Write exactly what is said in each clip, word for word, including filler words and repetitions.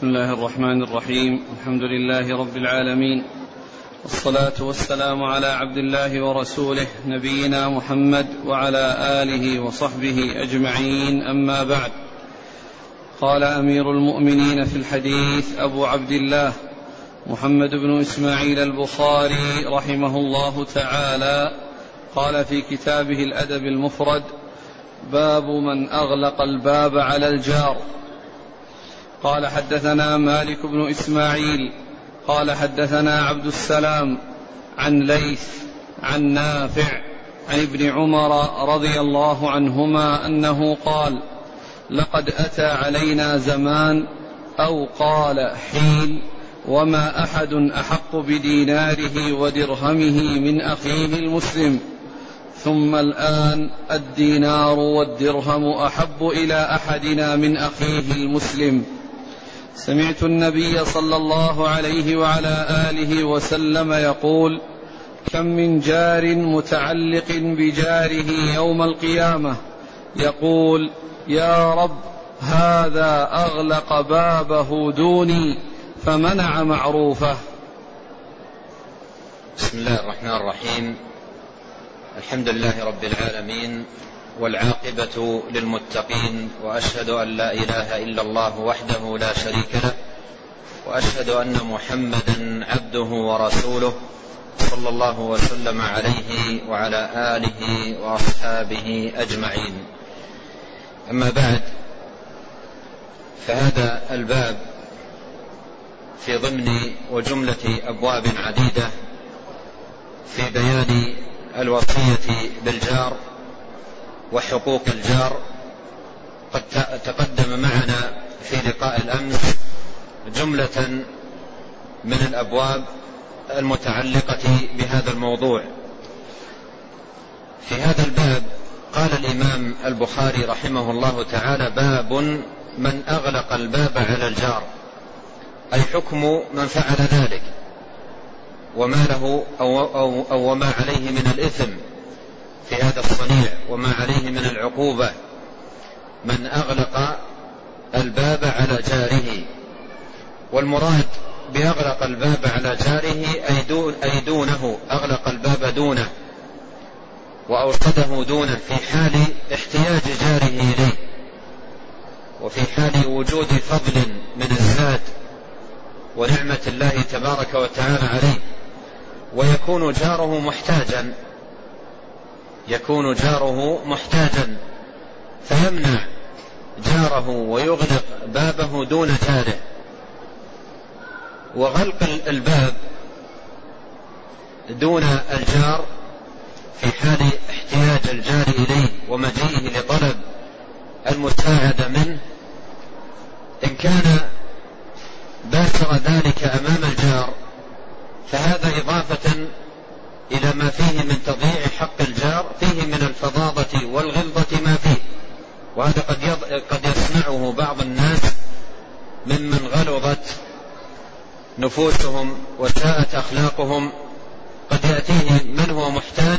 بسم الله الرحمن الرحيم. الحمد لله رب العالمين، والصلاة والسلام على عبد الله ورسوله نبينا محمد وعلى آله وصحبه أجمعين، أما بعد. قال أمير المؤمنين في الحديث أبو عبد الله محمد بن إسماعيل البخاري رحمه الله تعالى، قال في كتابه الأدب المفرد: باب من أغلق الباب على الجار. قال حدثنا مالك بن إسماعيل قال حدثنا عبد السلام عن ليث عن نافع عن ابن عمر رضي الله عنهما أنه قال: لقد أتى علينا زمان أو قال حين وما أحد أحق بديناره ودرهمه من أخيه المسلم، ثم الآن الدينار والدرهم أحب إلى أحدنا من أخيه المسلم. سمعت النبي صلى الله عليه وعلى آله وسلم يقول: كم من جار متعلق بجاره يوم القيامة يقول: يا رب هذا أغلق بابه دوني فمنع معروفه. بسم الله الرحمن الرحيم. الحمد لله رب العالمين، والعاقبة للمتقين، وأشهد أن لا إله إلا الله وحده لا شريك له، وأشهد أن محمدا عبده ورسوله صلى الله وسلم عليه وعلى آله وأصحابه أجمعين. أما بعد، فهذا الباب في ضمن وجملة أبواب عديدة في بيان الوصية بالجار وحقوق الجار. قد تقدم معنا في لقاء الأمس جملة من الأبواب المتعلقة بهذا الموضوع. في هذا الباب قال الإمام البخاري رحمه الله تعالى: باب من أغلق الباب على الجار، أي حكم من فعل ذلك وما له أو, أو, أو وما عليه من الإثم في هذا الصنيع، وما عليه من العقوبة. من أغلق الباب على جاره، والمراد بأغلق الباب على جاره أي, دون أي دونه، أغلق الباب دونه وأوصده دونه في حال احتياج جاره إليه، وفي حال وجود فضل من الزاد ونعمة الله تبارك وتعالى عليه، ويكون جاره محتاجا يكون جاره محتاجا فيمنع جاره ويغلق بابه دون جاره. وغلق الباب دون الجار في حال احتياج الجار إليه ومجيئه لطلب المساعدة منه، إن كان باشر ذلك أمام الجار فهذا إضافة إلى ما فيه من تضييع حق الجار، فيه من الفظاظة والغلظة ما فيه، وهذا قد قد يصنعه بعض الناس ممن غلظت نفوسهم وساءت أخلاقهم. قد يأتيه من هو محتاج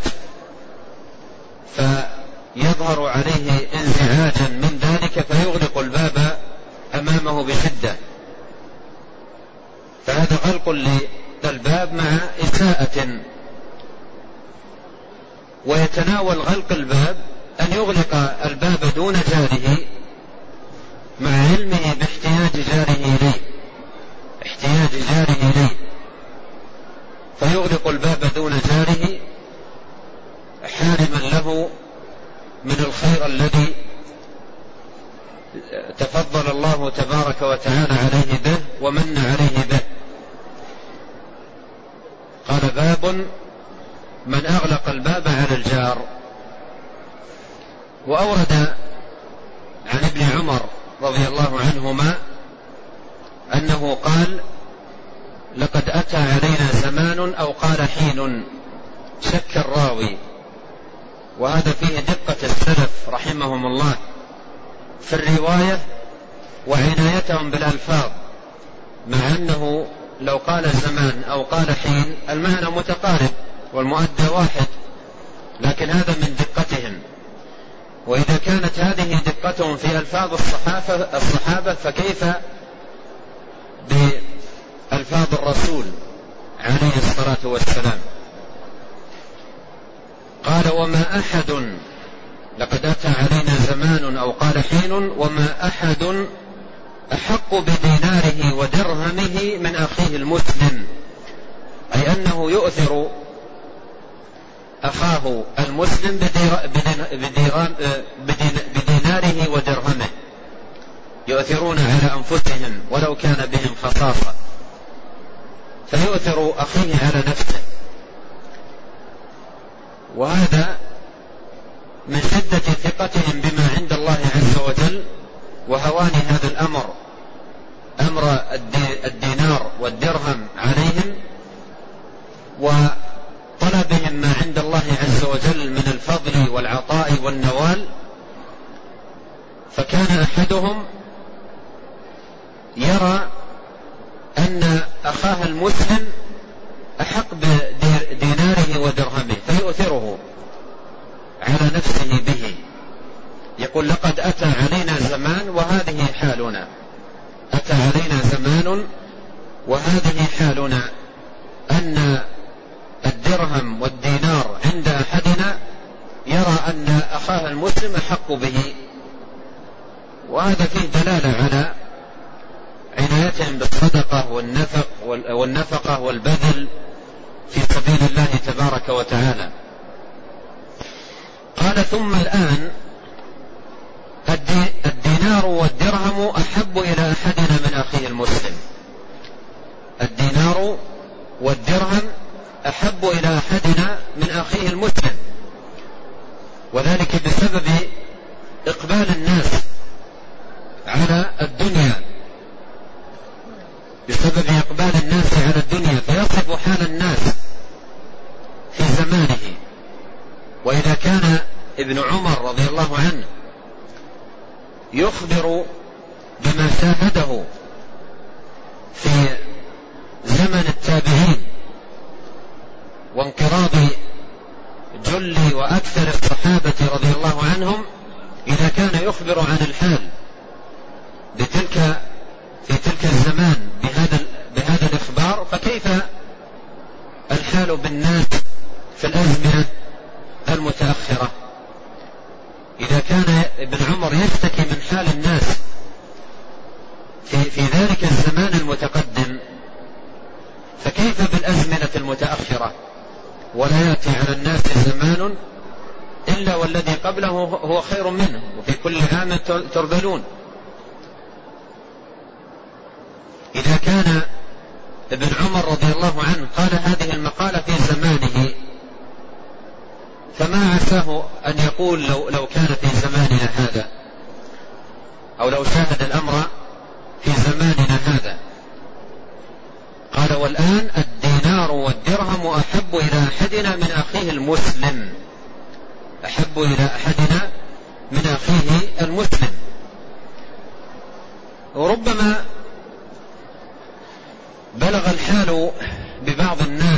فيظهر عليه انزعاجا من ذلك فيغلق الباب أمامه بشدة، فهذا غلق للباب مع إساءة. ويتناول غلق الباب أن يغلق الباب دون جاره مع علمه باحتياج جاره إليه احتياج جاره إليه فيغلق الباب دون جاره حارما له من الخير الذي تفضل الله تبارك وتعالى عليه به ومن عليه به. قال: باب من أغلق الباب على الجار. وأورد عن ابن عمر رضي الله عنهما أنه قال: لقد أتى علينا زمان أو قال حين، شك الراوي، وهذا فيه دقة السلف رحمهم الله في الرواية وعنايتهم بالألفاظ، مع أنه لو قال زمان أو قال حين المعنى متقارب والمؤدى واحد، لكن هذا من دقتهم. وإذا كانت هذه دقتهم في ألفاظ الصحابة, الصحابة فكيف بألفاظ الرسول عليه الصلاة والسلام. قال وما أحد، لقد أتى علينا زمان أو قال حين وما أحد أحق بديناره ودرهمه من أخيه المسلم، أي أنه يؤثر أخاه المسلم بديناره ودرهمه، يؤثرون على أنفسهم ولو كان بهم خصاصة، فيؤثر أخيه على نفسه. وهذا من شدة ثقتهم بما عند الله عز وجل وهوان هذا الأمر، أمر الدينار والدرهم عليهم، وطلبهم ما عند الله عز وجل من الفضل والعطاء والنوال. فكان أحدهم يرى أن أخاه المسلم أحق بديناره ودرهمه فيؤثره على نفسه به. يقول لقد أتى علينا زمان وهذه حالنا، أتى علينا زمان وهذه حالنا، أن الدرهم والدينار عند أحدنا يرى أن أخاه المسلم أحق به. وهذا فيه دلالة على عنايتهم بالصدقة والنفق والنفقة والبذل في سبيل الله تبارك وتعالى. قال ثم الآن الدينار والدرهم أحب إلى أحدنا من أخيه المسلم، الدينار والدرهم أحب إلى أحدنا من أخيه المسلم، وذلك بسبب إقبال الناس على الدنيا، بسبب إقبال الناس على الدنيا، فيصف حال الناس في زمانه. وإذا كان ابن عمر رضي الله عنه يخبر بما شاهده في زمن التابعين وانقراض جل وأكثر الصحابة رضي الله عنهم، إذا كان يخبر عن الحال بتلك في تلك الزمان بهذا بهذا الإخبار، فكيف الحال بالناس في الأزمنة المتأخرة؟ إذا كان ابن عمر يشتكي من حال الناس في, في ذلك الزمان المتقدم، فكيف بالأزمنة المتأخرة؟ ولا يأتي على الناس زمان إلا والذي قبله هو خير منه، وفي كل عام ترذلون. إذا كان ابن عمر رضي الله عنه قال هذه المقالة في زمانه، فما عساه أن يقول لو, لو كان في زماننا هذا، أو لو شاهد الأمر في زماننا هذا. قال والآن الدينار والدرهم أحب إلى أحدنا من أخيه المسلم، أحب إلى أحدنا من أخيه المسلم. وربما بلغ الحال ببعض الناس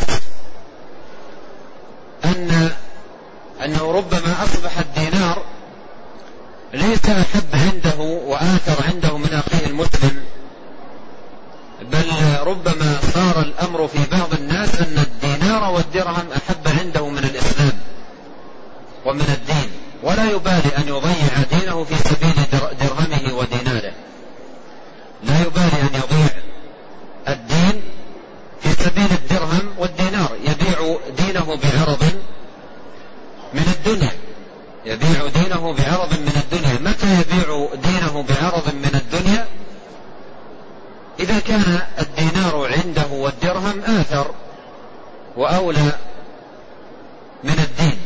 أن أنه ربما أصبح الدينار ليس أحب عنده وآثر عنده من أخيه المسلم، بل ربما صار الأمر في بعض الناس أن الدينار والدرهم أحب عنده من الإسلام ومن الدين، ولا يبالي أن يضيع دينه في سبيل درهمه وديناره، لا يبالي أن يضيع الدين في سبيل الدرهم والدينار، يبيع دينه بعرض من الدنيا، يبيع دينه بعرض من الدنيا. متى يبيع دينه بعرض من الدنيا؟ إذا كان الدينار عنده والدرهم آثر وأولى من الدين.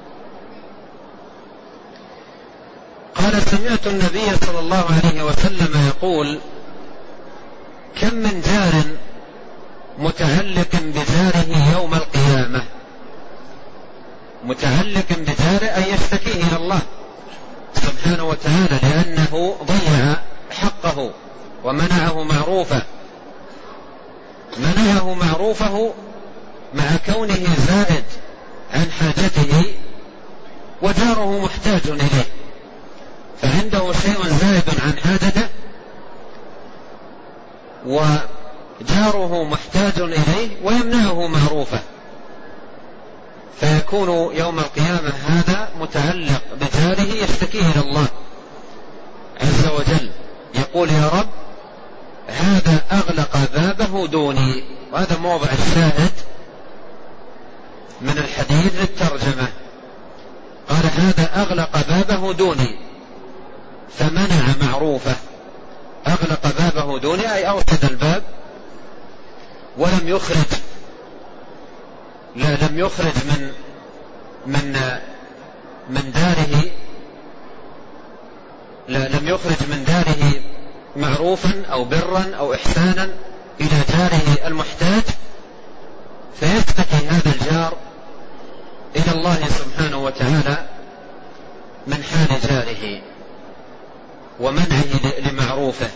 قال سمعت النبي صلى الله عليه وسلم يقول كم من جار متعلق بجاره يوم القيامة، متعلق بجاره أي يشتكيه إلى الله سبحانه وتعالى لأنه ضيع حقه ومنعه معروفه، منعه معروفه مع كونه زائد عن حاجته وجاره محتاج إليه، فعنده شيء زائد عن حاجته وجاره محتاج إليه ويمنعه معروفه، فيكون يوم القيامة هذا متعلق بجاره يشتكيه إلى الله عز وجل، يقول يا رب هذا أغلق بابه دوني. وهذا موضع الشاهد من الحديث للترجمة. قال هذا أغلق بابه دوني فمنع معروفه. أغلق بابه دوني أي أوسد الباب ولم يخرج لا لم يخرج من من من داره لا لم يخرج من داره معروفا أو برا أو إحسانا إلى جاره المحتاج، فيشتكي هذا الجار إلى الله سبحانه وتعالى من حال جاره ومنعه لمعروفه.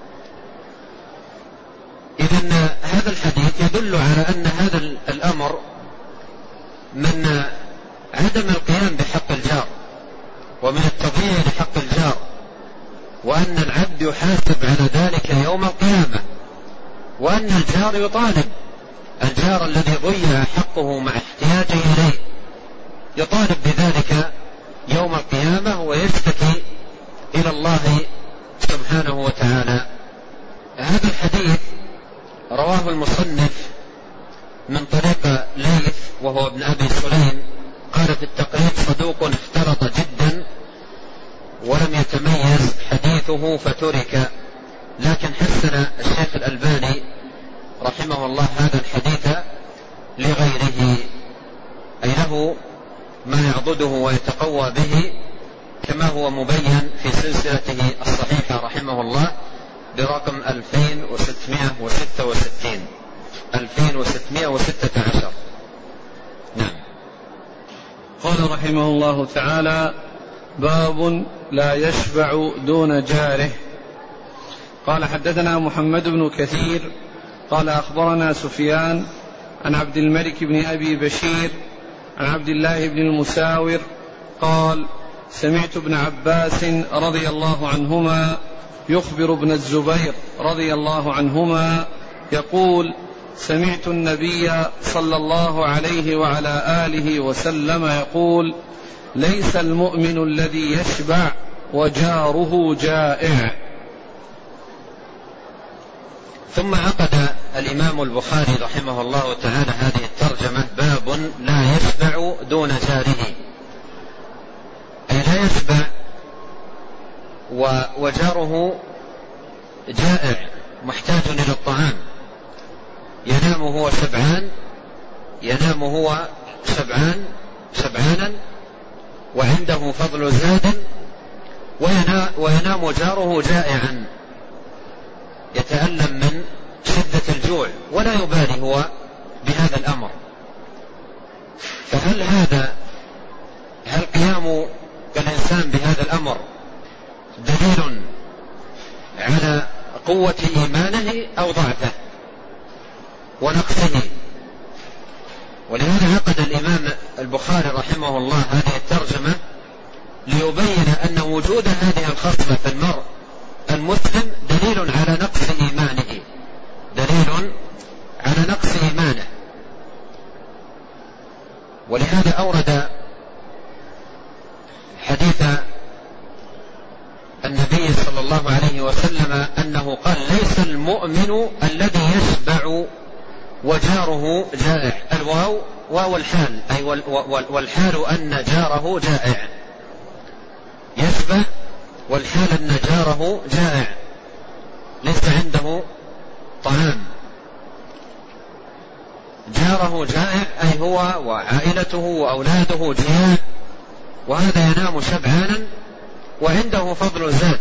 إذن هذا الحديث يدل على أن هذا الأمر من عدم القيام بحق الجار ومن التضييع لحق الجار، وأن العبد يحاسب على ذلك يوم القيامة، وأن الجار يطالب الجار الذي ضيع حقه مع احتياجه إليه يطالب بذلك يوم القيامة ويشتكي إلى الله سبحانه وتعالى. هذا الحديث رواه المصنف من طريق ليث وهو ابن أبي سليم، قال في التقريب صدوق اختلط جدا ولم يتميز حديثه فترك، لكن حسن الشيخ الألباني رحمه الله هذا الحديث لغيره، أي له ما يعضده ويتقوى به، كما هو مبين في سلسلته الصحيحة رحمه الله برقم ألفين وستمائة وستة وستين ألفين وستمائة وستة عشر. نعم. قال رحمه الله تعالى: باب لا يشبع دون جاره. قال حدثنا محمد بن كثير قال أخبرنا سفيان عن عبد الملك بن أبي بشير عن عبد الله بن المساور قال: سمعت ابن عباس رضي الله عنهما يخبر ابن الزبير رضي الله عنهما يقول: سمعت النبي صلى الله عليه وعلى آله وسلم يقول: ليس المؤمن الذي يشبع وجاره جائع. ثم عقد الإمام البخاري رحمه الله تعالى هذه الترجمة: باب لا يشبع دون جاره، أي لا يشبع وجاره جائع محتاج إلى الطعام، ينام هو شبعان ينام هو شبعان شبعانا وعنده فضل زاد، وينام جاره جائعا يتألم من شدة الجوع ولا يبالي هو بهذا الأمر. فهل هذا هل قيام الإنسان بهذا الأمر دليل على قوة إيمانه أو ضعفه ونقصه؟ ولهذا عقد الإمام البخاري رحمه الله هذه الترجمة ليبين أن وجود هذه الخصلة في المرء المسلم دليل على نقص إيمانه دليل على نقص إيمانه. ولهذا أورد حديث النبي صلى الله عليه وسلم أنه قال: ليس المؤمن الذي يشبع وجاره جائع. الواو واو الحال، أي والحال أن جاره جائع، يشبع والحال أن جاره جائع ليس عنده طعام. جاره جائع أي هو وعائلته وأولاده جياع، وهذا ينام شبعانا وعنده فضل زاد.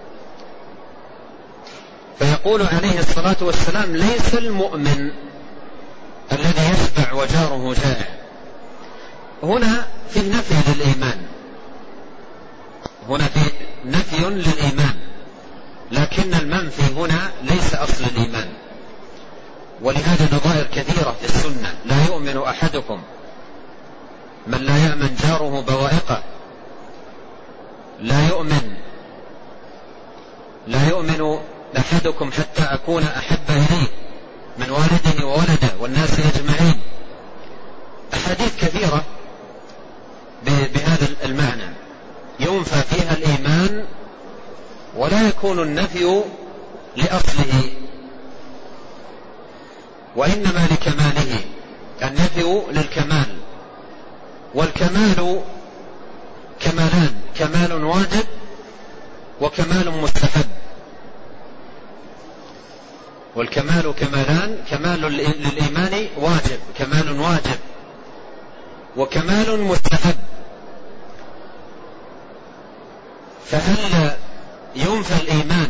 فيقول عليه الصلاة والسلام: ليس المؤمن الذي يشبع وجاره جائع. هنا في نفي للإيمان، هنا في نفي للإيمان، لكن المنفي هنا ليس أصل الإيمان. ولهذا نظائر كثيرة في السنة: لا يؤمن أحدكم من لا يأمن جاره بوائقه، لا يؤمن لا يؤمن أحدكم حتى أكون أحب إليه من والده وولده والناس أجمعين. أحاديث كثيرة بهذا المعنى ينفى فيها الإيمان ولا يكون النفي لأصله وإنما لكماله، النفي للكمال، والكمال كمالان: كمال واجب وكمال مستحب. والكمال كمالان: كمال للإيمان واجب، كمال واجب، وكمال مستحب. فهل ينفى الإيمان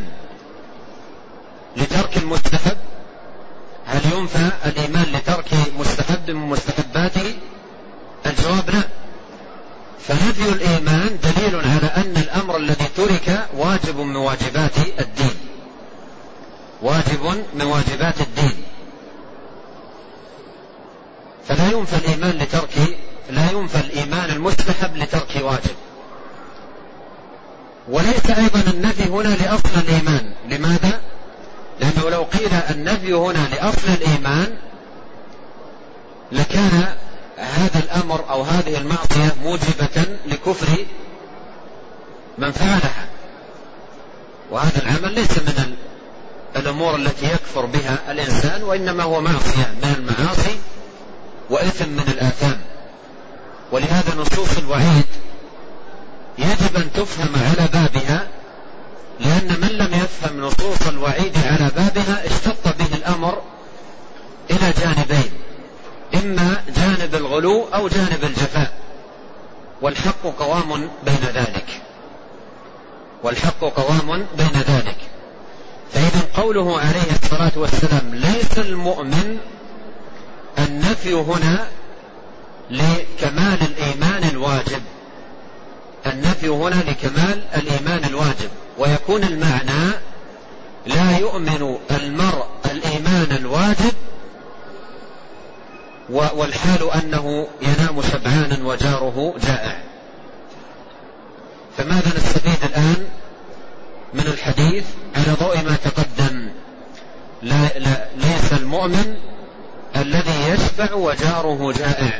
لترك المستحب؟ هل ينفى الإيمان لترك مستحب من مستحباته؟ الجواب لا. فنفي الإيمان دليل على أن الأمر الذي ترك واجب من واجبات الدين، واجب من واجبات الدين. فلا ينفى الإيمان لترك لا ينفى الإيمان المستحب لترك واجب. وليس أيضا النفي هنا لأصل الإيمان. لماذا؟ لأنه لو قيل النفي هنا لأصل الإيمان لكان هذا الأمر أو هذه المعصية موجبة لكفر من فعلها، وهذا العمل ليس من الأمور التي يكفر بها الإنسان، وإنما هو معصية من المعاصي وإثم من الآثام. ولهذا نصوص الوعيد يجب أن تفهم على بابها، لأن من لم يفهم نصوص الوعيد على بابها اشتط به الأمر إلى جانبين: إما جانب الغلو أو جانب الجفاء، والحق قوام بين ذلك والحق قوام بين ذلك. فإذا قوله عليه الصلاة والسلام ليس المؤمن، النفي هنا لكمال الإيمان الواجب، النفي هنا لكمال الإيمان الواجب، ويكون المعنى لا يؤمن المرء الإيمان الواجب والحال أنه ينام شبعانا وجاره جائع. فماذا نستفيد الآن من الحديث على ضوء ما تقدم؟ لا لا ليس المؤمن الذي يشبع وجاره جائع.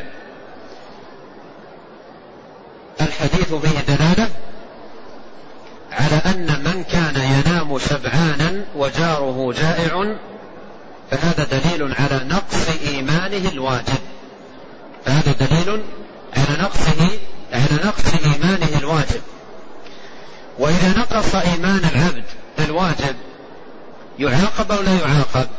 الحديث فيه دلالة على أن من كان ينام شبعانا وجاره جائع فهذا دليل على نقص إيمانه الواجب، فهذا دليل على نقصه على نقص إيمانه الواجب. وإذا نقص إيمان العبد الواجب يعاقب أو لا يعاقب؟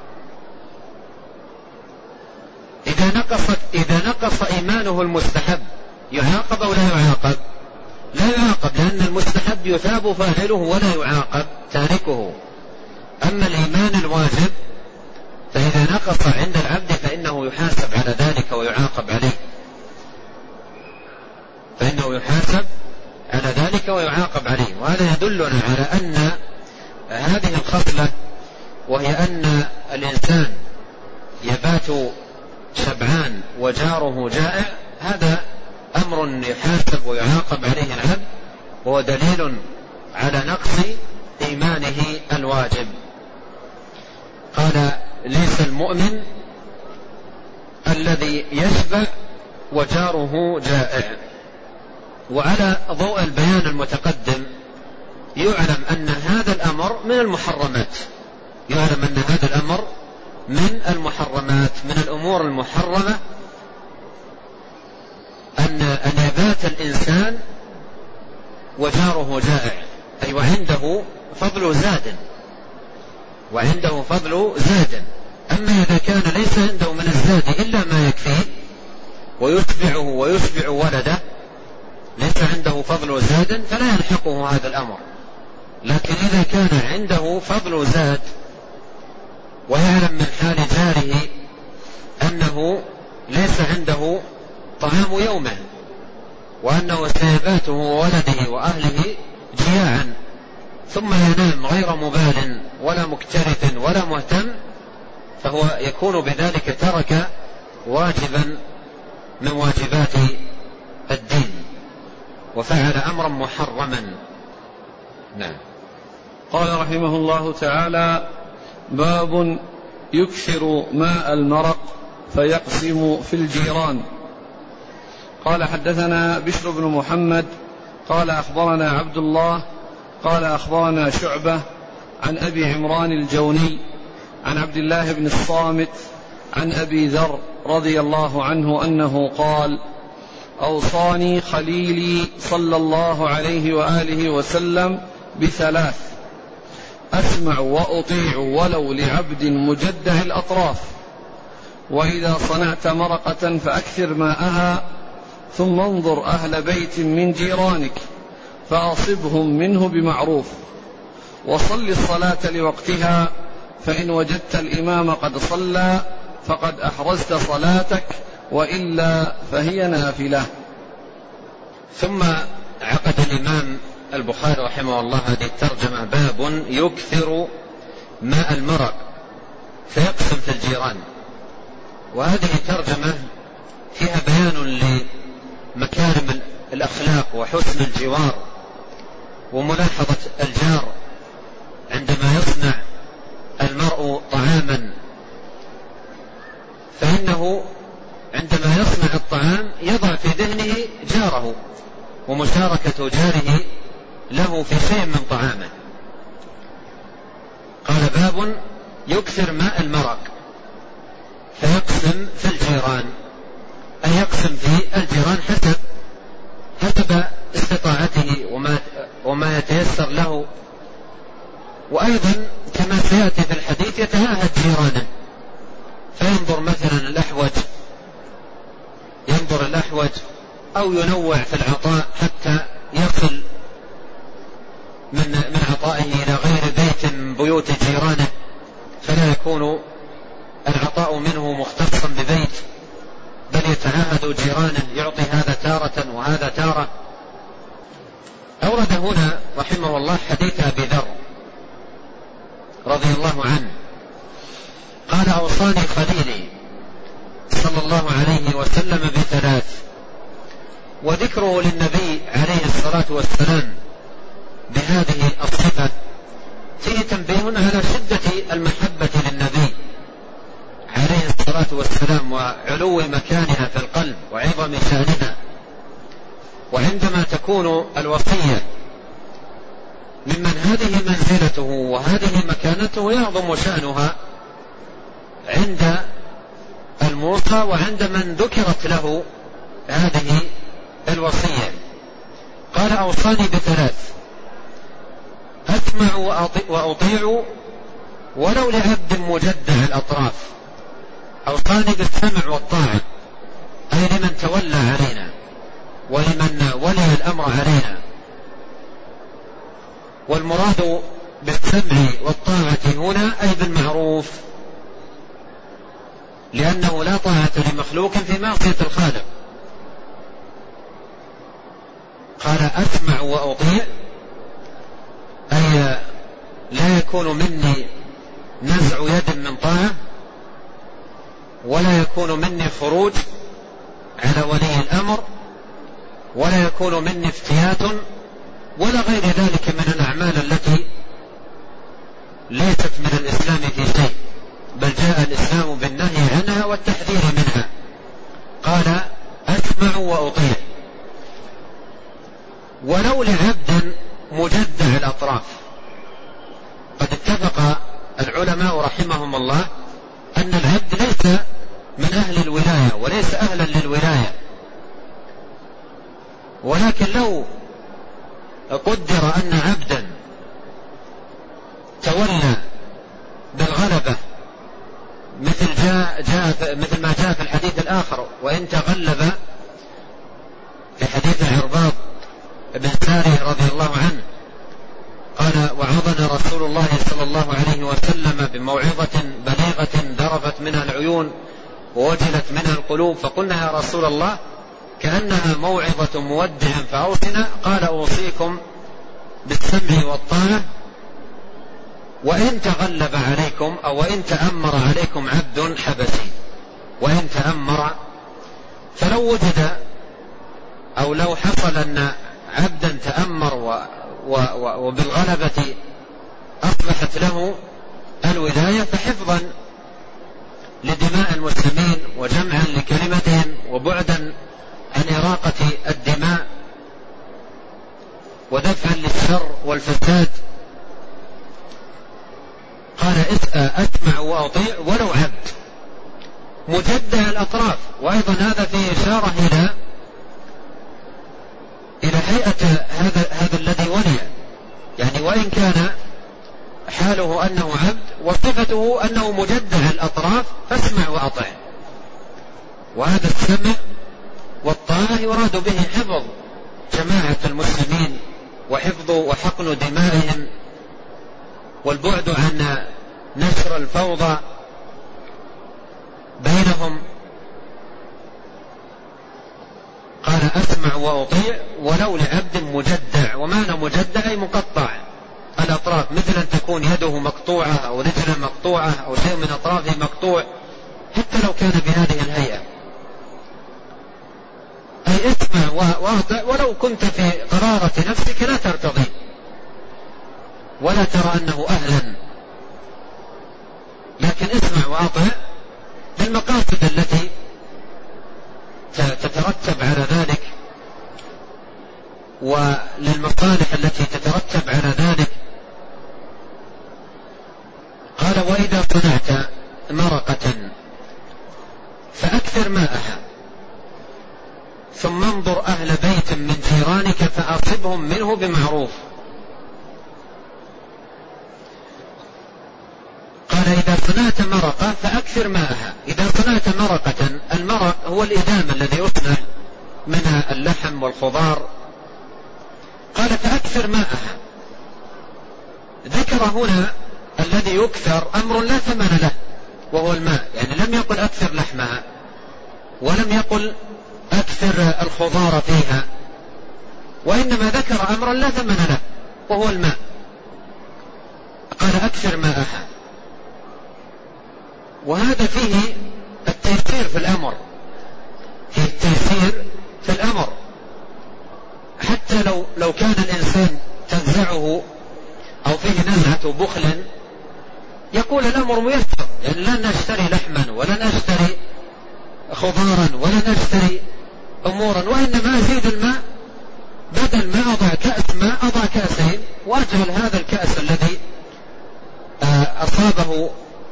إذا نقص إذا نقص إيمانه المستحب يعاقب أو لا يعاقب؟ لا يعاقب، لأن المستحب يثاب فاعله ولا يعاقب تاركه. أما الإيمان الواجب فإذا نقص عند العبد فإنه يحاسب على ذلك ويعاقب عليه، فإنه يحاسب على ذلك ويعاقب عليه. وهذا يدلنا على أن هذه الخصلة، وهي أن الإنسان يبات شبعان وجاره جائع، هذا أمر يحاسب ويعاقب عليه العبد، وهو دليل على نقص إيمانه الواجب. قال ليس المؤمن الذي يشبع وجاره جائع. وعلى ضوء البيان المتقدم يعلم أن هذا الأمر من المحرمات، يعلم أن هذا الأمر من المحرمات، من الأمور المحرمة أن أن يبات الإنسان وجاره جائع، أي وعنده فضل زاد وعنده فضل زاد. أما إذا كان ليس عنده من الزاد إلا ما يكفيه ويشبعه ويشبع ولده، ليس عنده فضل زاد، فلا يلحقه هذا الأمر. لكن إذا كان عنده فضل زاد ويعلم من حال جاره أنه ليس عنده طعام يومه، وأنه سيباته وولده وأهله جياعا، ثم ينام غير مبال ولا مكترث ولا مهتم، فهو يكون بذلك ترك واجبا من واجبات الدين وفعل أمرا محرما. نعم. قال رحمه الله تعالى: باب يكثر ماء المرق فيقسم في الجيران. قال: حدثنا بشر بن محمد قال أخبرنا عبد الله قال أخبرنا شعبة عن أبي عمران الجوني عن عبد الله بن الصامت عن أبي ذر رضي الله عنه أنه قال: أوصاني خليلي صلى الله عليه وآله وسلم بثلاث: أسمع وأطيع ولو لعبد مجدع الأطراف، وإذا صنعت مرقة فأكثر ماءها، ثم انظر أهل بيت من جيرانك فأصبهم منه بمعروف، وصل الصلاة لوقتها، فإن وجدت الإمام قد صلى فقد أحرزت صلاتك، وإلا فهي نافلة. ثم عقد الإمام البخاري رحمه الله هذه الترجمة: باب يكثر ماء المرق فيقسم في الجيران. وهذه ترجمة فيها بيان لمكارم الأخلاق وحسن الجوار وملاحظة الجار عندما يصنع المرء طعاما، فإنه عندما يصنع الطعام يضع في ذهنه جاره ومشاركة جاره له في شيء من طعامه. قال: باب يكثر ماء المرق فيقسم في الجيران، أي يقسم في الجيران حسب حسب استطاعته وما, وما يتيسر له. وأيضا كما سيأتي في الحديث يتعاهد جيرانه، فينظر مثلا الأحوج ينظر الأحوج أو ينوع في العطاء حتى يصل من من عطائه إلى غير بيت من بيوت جيرانه، فلا يكون العطاء منه مختصا ببيت، بل يتعاهد جيرانه، يعطي هذا تارة وهذا تارة. أورد هنا رحمه الله حديث أبي ذر رضي الله عنه قال: أوصاني خليلي صلى الله عليه وسلم بثلاث. وذكره للنبي عليه الصلاة والسلام بهذه الصفة فيه تنبيه على شدة المحبة للنبي عليه الصلاة والسلام وعلو مكانها في القلب وعظم شأنها. وعندما تكون الوصية ممن هذه منزلته وهذه مكانته يعظم شأنها عند الموصى وعند من ذكرت له هذه الوصية. قال: أوصاني بثلاث: أسمع وأطيع ولو لعبد مجدع الأطراف. أوصاني بالسمع والطاعة، أي لمن تولى علينا ولمن ولي الأمر علينا. والمراد بالسمع والطاعة هنا أي بالمعروف، لأنه لا طاعة لمخلوق في معصية الخالق. قال: أسمع وأطيع، أي لا يكون مني نزع يد من طاعة، ولا يكون مني خروج على ولي الأمر، ولا يكون مني افتيات، ولا غير ذلك من الأعمال التي ليست من الإسلام في شيء، بل جاء الإسلام بالنهي عنها والتحذير منها. قال: أسمع وأطيع ولو لعبد مجدع الأطراف. قد اتفق العلماء رحمهم الله أن العبد ليس من أهل الولاية وليس أهلا للولاية، ولكن لو قدر أن عبدا تولى بالغلبة مثل, جاء جاء مثل ما جاء في الحديث الآخر: وإن تغلب، في حديث عرباض بن ساري رضي الله عنه قال: وعظنا رسول الله صلى الله عليه وسلم بموعظة بليغة ذرفت منها العيون ووجلت منها القلوب، فقلنا: يا رسول الله كأنها موعظة مودع فأوصنا. قال: أوصيكم بالسمع والطاعة، وإن تغلب عليكم أو وإن تأمر عليكم عبد حبشي. وإن تأمر، فلو وجد أو لو حصل أن عبدا تأمر و و و وبالغلبة أصبحت له الولاية، فحفظا لدماء المسلمين وجمعا لكلمتهم وبعدا عن إراقة الدماء ودفعا للشر والفساد قال أسمع وأطيع ولو عبد مجدع الأطراف. وأيضا هذا فيه إشارة إلى إلى هيئة هذا هذا الذي ولي، يعني وإن كان حاله أنه عبد وصفته أنه مجدع الأطراف فاسمع وأطع. وهذا السمع والطاعة يراد به حفظ جماعة المسلمين وحفظ وحقن دمائهم والبعد عن نشر الفوضى بينهم. قال أسمع وأطيع ولو لعبد مجدع. ومعنى مجدع أي مقطع الأطراف، مثل أن تكون يده مقطوعة أو رجله مقطوعة أو شيء من أطرافه مقطوع حتى لو كان بهذه الهيئة. أي اسمع وأطع ولو كنت في قرارة نفسك لا ترتضي ولا ترى أنه أهلا، لكن اسمع وأطع للمقاصد التي تترتب على ذلك وللمصالح التي تترتب على ذلك. قال وإذا صنعت مرقة فأكثر ماءها ثم انظر أهل بيت من جيرانك فأصبهم منه بمعروف. قال إذا صنعت مرقة فأكثر ماءها. إذا صنعت مرقة، المرق هو الإدام الذي يصنع من اللحم والخضار. قال فأكثر ماءها. ذكر هنا الذي يكثر أمر لا ثمن له وهو الماء، يعني لم يقل أكثر لحمها ولم يقل أكثر الخضار فيها، وإنما ذكر أمرا لا ثمن له وهو الماء. قال أكثر ماءها. وهذا فيه التيسير في الأمر، فيه التيسير في الأمر، حتى لو لو كان الإنسان تنزعه أو فيه نزعة بخل يقول الأمر ميسر، يعني لن نشتري لحما ولا نشتري خضارا ولا نشتري أمورا، وإنما أزيد الماء، بدل ما أضع كأس ماء أضع كأسين وأجعل هذا الكأس الذي أصابه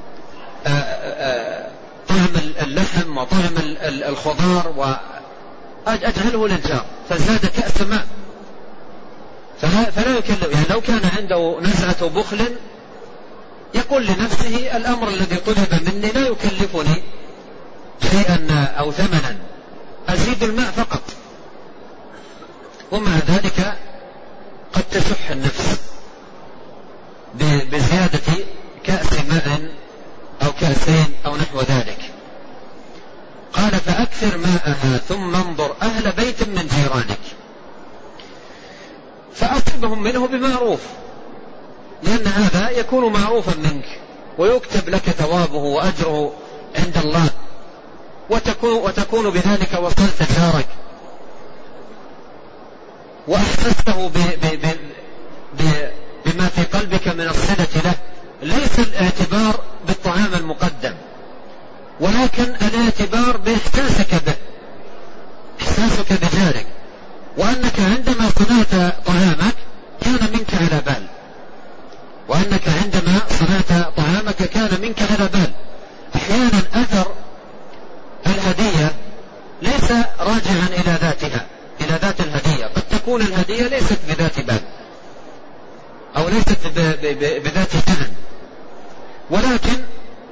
طعم اللحم وطعم الخضار وأجعله للجار فزاد كأس ماء فلا, فلا يكلف. يعني لو كان عنده نزعة بخل يقول لنفسه الأمر الذي طلب مني لا يكلفني شيئا أو ثمنا، أزيد الماء فقط. ومع ذلك قد تشح النفس بزيادة كأس ماء أو كأسين أو نحو ذلك. قال فأكثر ماءها ثم انظر أهل بيت من جيرانك فأصبهم منه بمعروف، لأن هذا يكون معروفا منك ويكتب لك ثوابه وأجره عند الله، وتكون, وتكون بذلك وصلت جارك وأحسسته ب ب ب ب بما في قلبك من الصلة له. ليس الاعتبار بالطعام المقدم، ولكن الاعتبار بإحساسك به، إحساسك بجارك، وأنك عندما صنعت طعامك كان منك على بال، وأنك عندما صنعت طعامك كان منك على بال. أحيانا أثر الهدية ليس راجعا إلى ذاتها، إلى ذات الهدية. قد تكون الهدية ليست بذات بال أو ليست بذات شأن، ولكن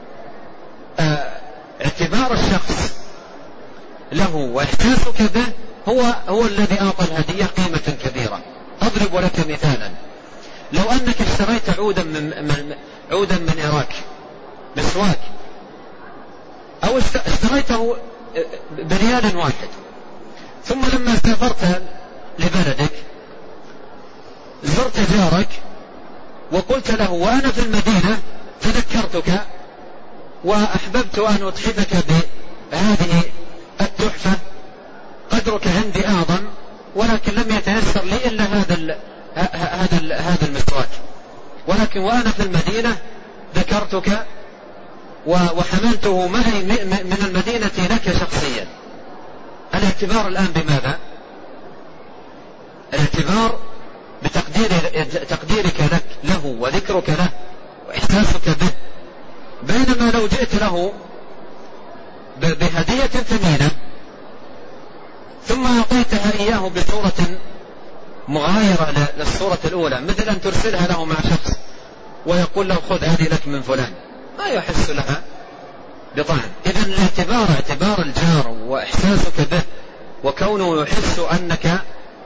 اعتبار الشخص له وإحساسك به هو هو الذي أعطى الهدية قيمة كبيرة. أضرب لك مثالا، لو أنك اشتريت عودا من, من عودا من إراك، مسواك، أو اشتريته بريال واحد، ثم لما سافرت لبلدك زرت جارك وقلت له وأنا في المدينة تذكرتك وأحببت أن أتحفك بهذه التحفة، قدرك عندي أعظم، ولكن لم يتيسر لي إلا هذا ال هذا ال هذا المسواك، ولكن وأنا في المدينة ذكرتك وحملته معي من المدينة لك شخصيا. الاعتبار الآن بماذا؟ الاعتبار بتقدير تقديرك لك له وذكرك له وإحساسك به، بينما لو جئت له بهدية ثمينة ثم أعطيتها إياه بصورة مغايرة للصورة الأولى، مثل أن ترسلها له مع شخص ويقول له خذ هذه لك من فلان، ما يحس لها بطعم. إذن الاعتبار اعتبار الجار وإحساسك به وكونه يحس أنك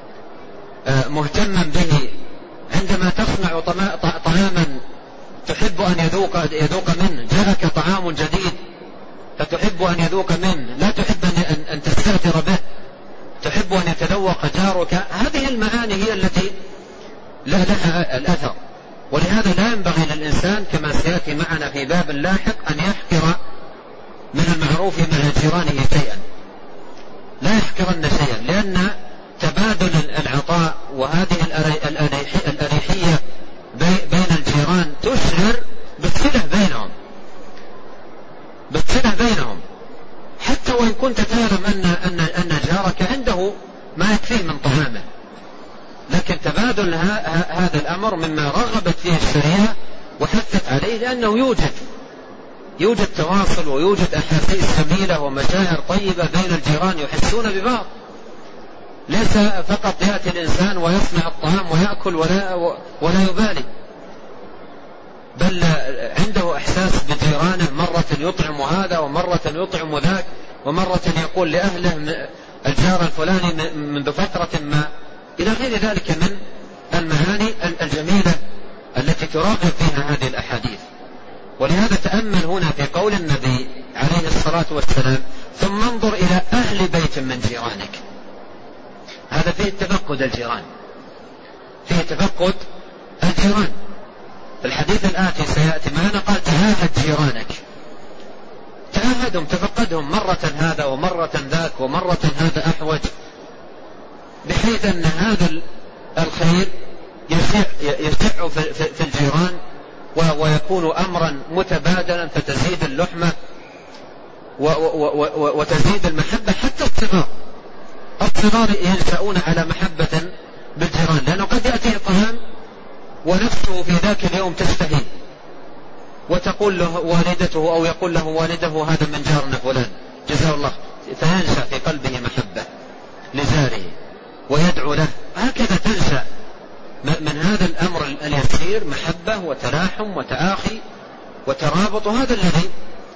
مهتما به. عندما تصنع طعاما تحب أن يذوق, يذوق منه، جاءك طعام جديد فتحب أن يذوق منه، لا تحب أن تستأثر به، تحب أن يتذوق جارك. هذه المعاني هي التي لا لها الأثر. ولهذا لا ينبغي للإنسان كما سيأتي معنا في باب لاحق أن يحقر من المعروف مع جيرانه شيئا، لا يحقرن شيئا، لأن تبادل العطاء وهذه الأريحية بين الجيران تشعر بالصلة بينهم بالصلة بينهم حتى وإن كنت تعلم أن, أن, أن جارك عنده ما يكفيه من طعامه، لكن تبادل هذا الأمر مما رغبت فيه الشريعة وحثت عليه، لأنه يوجد يوجد تواصل ويوجد أحاسيس جميلة ومشاعر طيبة بين الجيران يحسون ببعض. ليس فقط يأتي الإنسان ويصنع الطعام ويأكل ولا, ولا يبالي، بل عنده إحساس بجيرانه، مرة يطعم هذا ومرة يطعم ذاك، ومرة يقول لأهله الجار الفلاني منذ فترة ما، إلى غير ذلك من المعاني الجميلة التي تراغب فيها هذه الأحاديث. ولهذا تأمل هنا في قول النبي عليه الصلاة والسلام ثم انظر إلى أهل بيت من جيرانك. هذا فيه تفقد الجيران، فيه تفقد الجيران. الحديث الآتي سيأتي معنا قال تعاهد جيرانك، تعاهدهم تفقدهم، مرة هذا ومرة ذاك ومرة هذا أحوج، بحيث أن هذا الخير يشع, يشع في الجيران ويكون أمرا متبادلا، فتزيد اللحمة وتزيد المحبة. حتى الصغار الصغار ينشأون على محبة بالجيران، لأنه قد يأتي طعام ونفسه في ذاك اليوم تشتهي وتقول له والدته أو يقول له والده هذا من جارنا فلان جزاه الله، فينشأ في قلبه محبة لجاره ويدعو له. هكذا تنشأ من هذا الأمر اليسير محبة وتلاحم وتآخي وترابط. وهذا الذي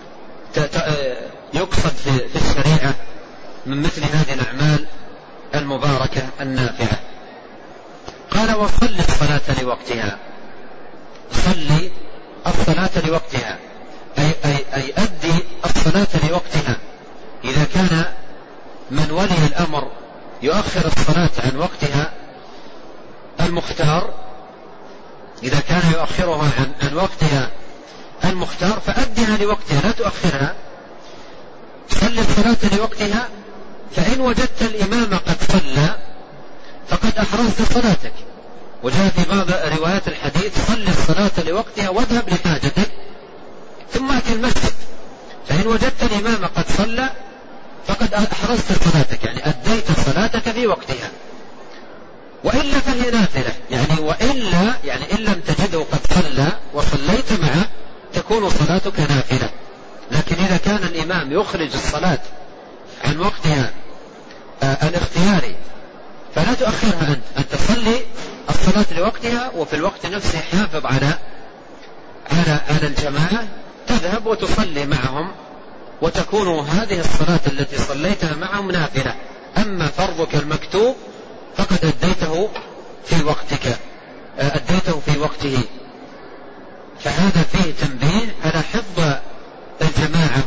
يقصد في الشريعة من مثل هذه الأعمال المباركة النافعة. قال وصل الصلاة لوقتها، صلي الصلاة لوقتها أي, أي, أي أدي الصلاة لوقتها. إذا كان من ولي الأمر يؤخر الصلاة عن وقتها المختار، إذا كان يؤخرها عن, عن وقتها المختار فأدها لوقتها لا تؤخرها. صلي الصلاة لوقتها، فإن وجدت الإمام قد صلى فقد أحرزت صلاتك. وجاء في بعض روايات الحديث صلي الصلاة لوقتها واذهب لحاجتك ثم أتي المسجد، فإن وجدت الإمام قد صلى فقد أحرزت صلاتك، يعني أديت صلاتك في وقتها. وإلا فهي نافلة، يعني وإلا يعني إن لم تجده قد صلى وصليت معه تكون صلاتك نافلة. لكن إذا كان الإمام يخرج الصلاة عن وقتها آه الاختياري فلا تؤخرها أنت، أن تصلي الصلاة لوقتها وفي الوقت نفسه حافظ على على على الجماعة، تذهب وتصلي معهم وتكون هذه الصلاة التي صليتها معهم نافلة. أما فرضك المكتوب فقد أديته في وقتك، أديته في وقته. فهذا فيه تنبيه على حفظ الجماعة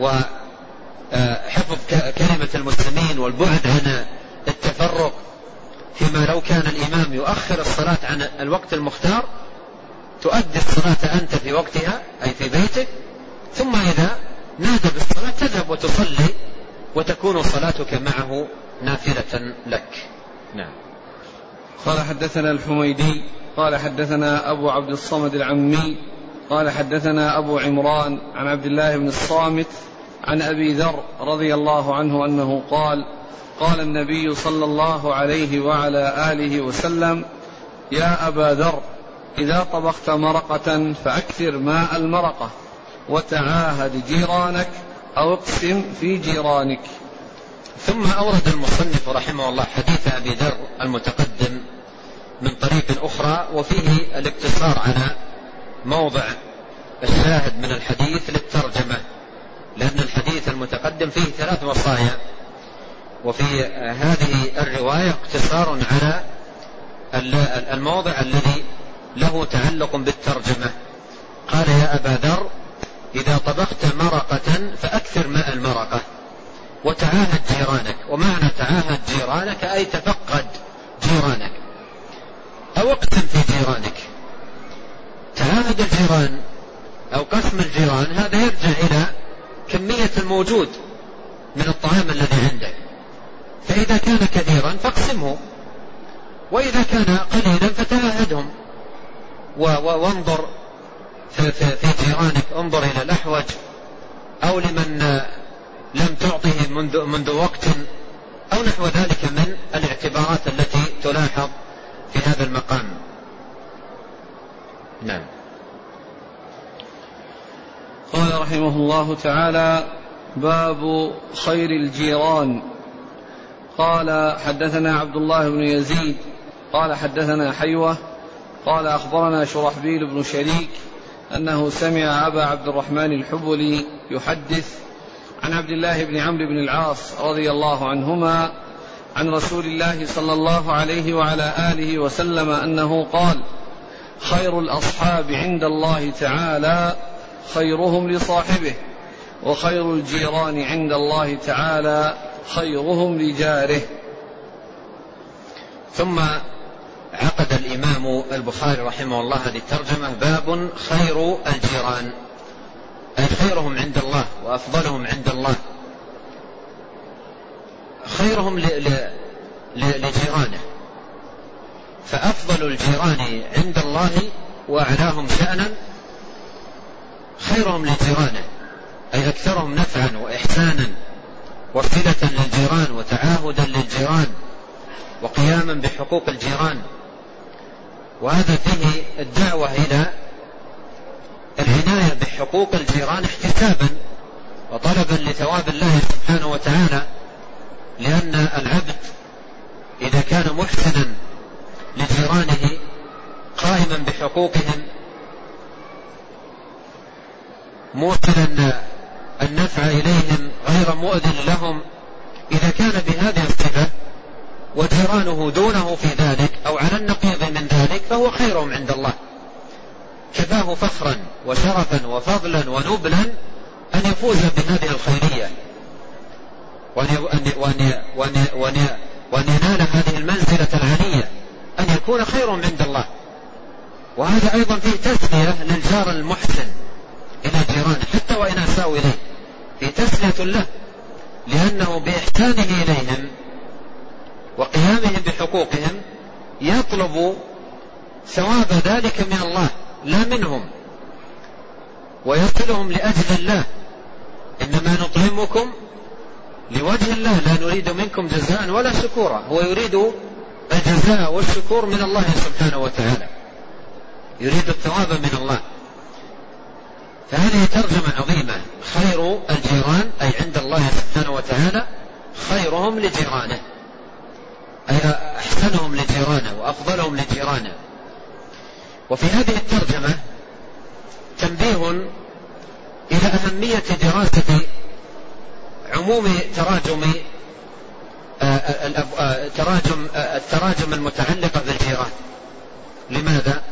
وحفظ كلمة المسلمين والبعد عن التفرق، فيما لو كان الإمام يؤخر الصلاة عن الوقت المختار تؤدي الصلاة أنت في وقتها أي في بيتك، ثم إذا نادى بالصلاة تذهب وتصلي وتكون صلاتك معه نافلة لك. نعم. قال حدثنا الحميدي قال حدثنا أبو عبد الصمد العمي قال حدثنا أبو عمران عن عبد الله بن الصامت عن أبي ذر رضي الله عنه أنه قال قال النبي صلى الله عليه وعلى آله وسلم يا أبا ذر إذا طبخت مرقة فأكثر ماء المرقة وتعاهد جيرانك أو اقسم في جيرانك. ثم أورد المصنف رحمه الله حديث أبي ذر المتقدم من طريق أخرى وفيه الاقتصار على موضع الشاهد من الحديث للترجمة، لأن الحديث المتقدم فيه ثلاث وصايا، وفي هذه الرواية اقتصار على الموضع الذي له تعلق بالترجمة. قال يا أبا ذر إذا طبخت مرقة فأكثر ماء المرقة وتعاهد جيرانك. ومعنى تعاهد جيرانك أي تفقد جيرانك أو اقسم في جيرانك. تعاهد الجيران أو قسم الجيران هذا يرجع إلى كمية الموجود من الطعام الذي عندك، فإذا كان كثيرا فاقسمه، وإذا كان قليلا فتعاهدهم وانظر في جيرانك، انظر إلى الأحوج أو لمن لم تعطه منذ, منذ وقت أو نحو ذلك من الاعتبارات التي تلاحظ في هذا المقام. نعم. قال رحمه الله تعالى باب خير الجيران. قال حدثنا عبد الله بن يزيد قال حدثنا حيوة قال أخبرنا شرحبيل بن شريك أنه سمع أبا عبد الرحمن الحبلي يحدث عن عبد الله بن عمرو بن العاص رضي الله عنهما عن رسول الله صلى الله عليه وعلى آله وسلم أنه قال خير الأصحاب عند الله تعالى خيرهم لصاحبه، وخير الجيران عند الله تعالى خيرهم لجاره. ثم عقد الإمام البخاري رحمه الله هذه الترجمة باب خير الجيران، أي خيرهم عند الله وأفضلهم عند الله، خيرهم لجيرانه. فأفضل الجيران عند الله وأعلاهم شأنا خيرهم لجيرانه، أي أكثرهم نفعا وإحسانا وصلة للجيران وتعاهدا للجيران وقياما بحقوق الجيران. وهذا فيه الدعوة إلى العناية بحقوق الجيران احتسابا وطلبا لثواب الله سبحانه وتعالى، لأن العبد إذا كان محسنا لجيرانه قائما بحقوقهم موصلا النفع إليهم غير مؤذن لهم، إذا كان بهذه الصفة وجيرانه دونه في ذلك أو على النقيض من ذلك فهو خيرهم عند الله، كفاه فخرا وشرفا وفضلا ونبلا أن يفوز بهذه الخيرية وأن ينال هذه المنزلة العالية، أن يكون خيرهم عند الله. وهذا أيضا فيه تسلية للجار المحسن إلى جيرانه حتى وإن أساءوا إليه، فيه تسلية له، لأنه بإحسانه إليهم وقيامهم بحقوقهم يطلب ثواب ذلك من الله لا منهم، ويصلهم لأجل الله. إنما نطعمكم لوجه الله لا نريد منكم جزاء ولا شكورا. هو يريد الجزاء والشكور من الله سبحانه وتعالى، يريد الثواب من الله. فهذه ترجمة عظيمة، خير الجيران أي عند الله سبحانه وتعالى خيرهم لجيرانه، أي أحسنهم لجيرانه وأفضلهم لجيرانه. وفي هذه الترجمة تنبيه إلى أهمية دراسة عموم تراجم تراجم التراجم المتعلقة بالجيران. لماذا؟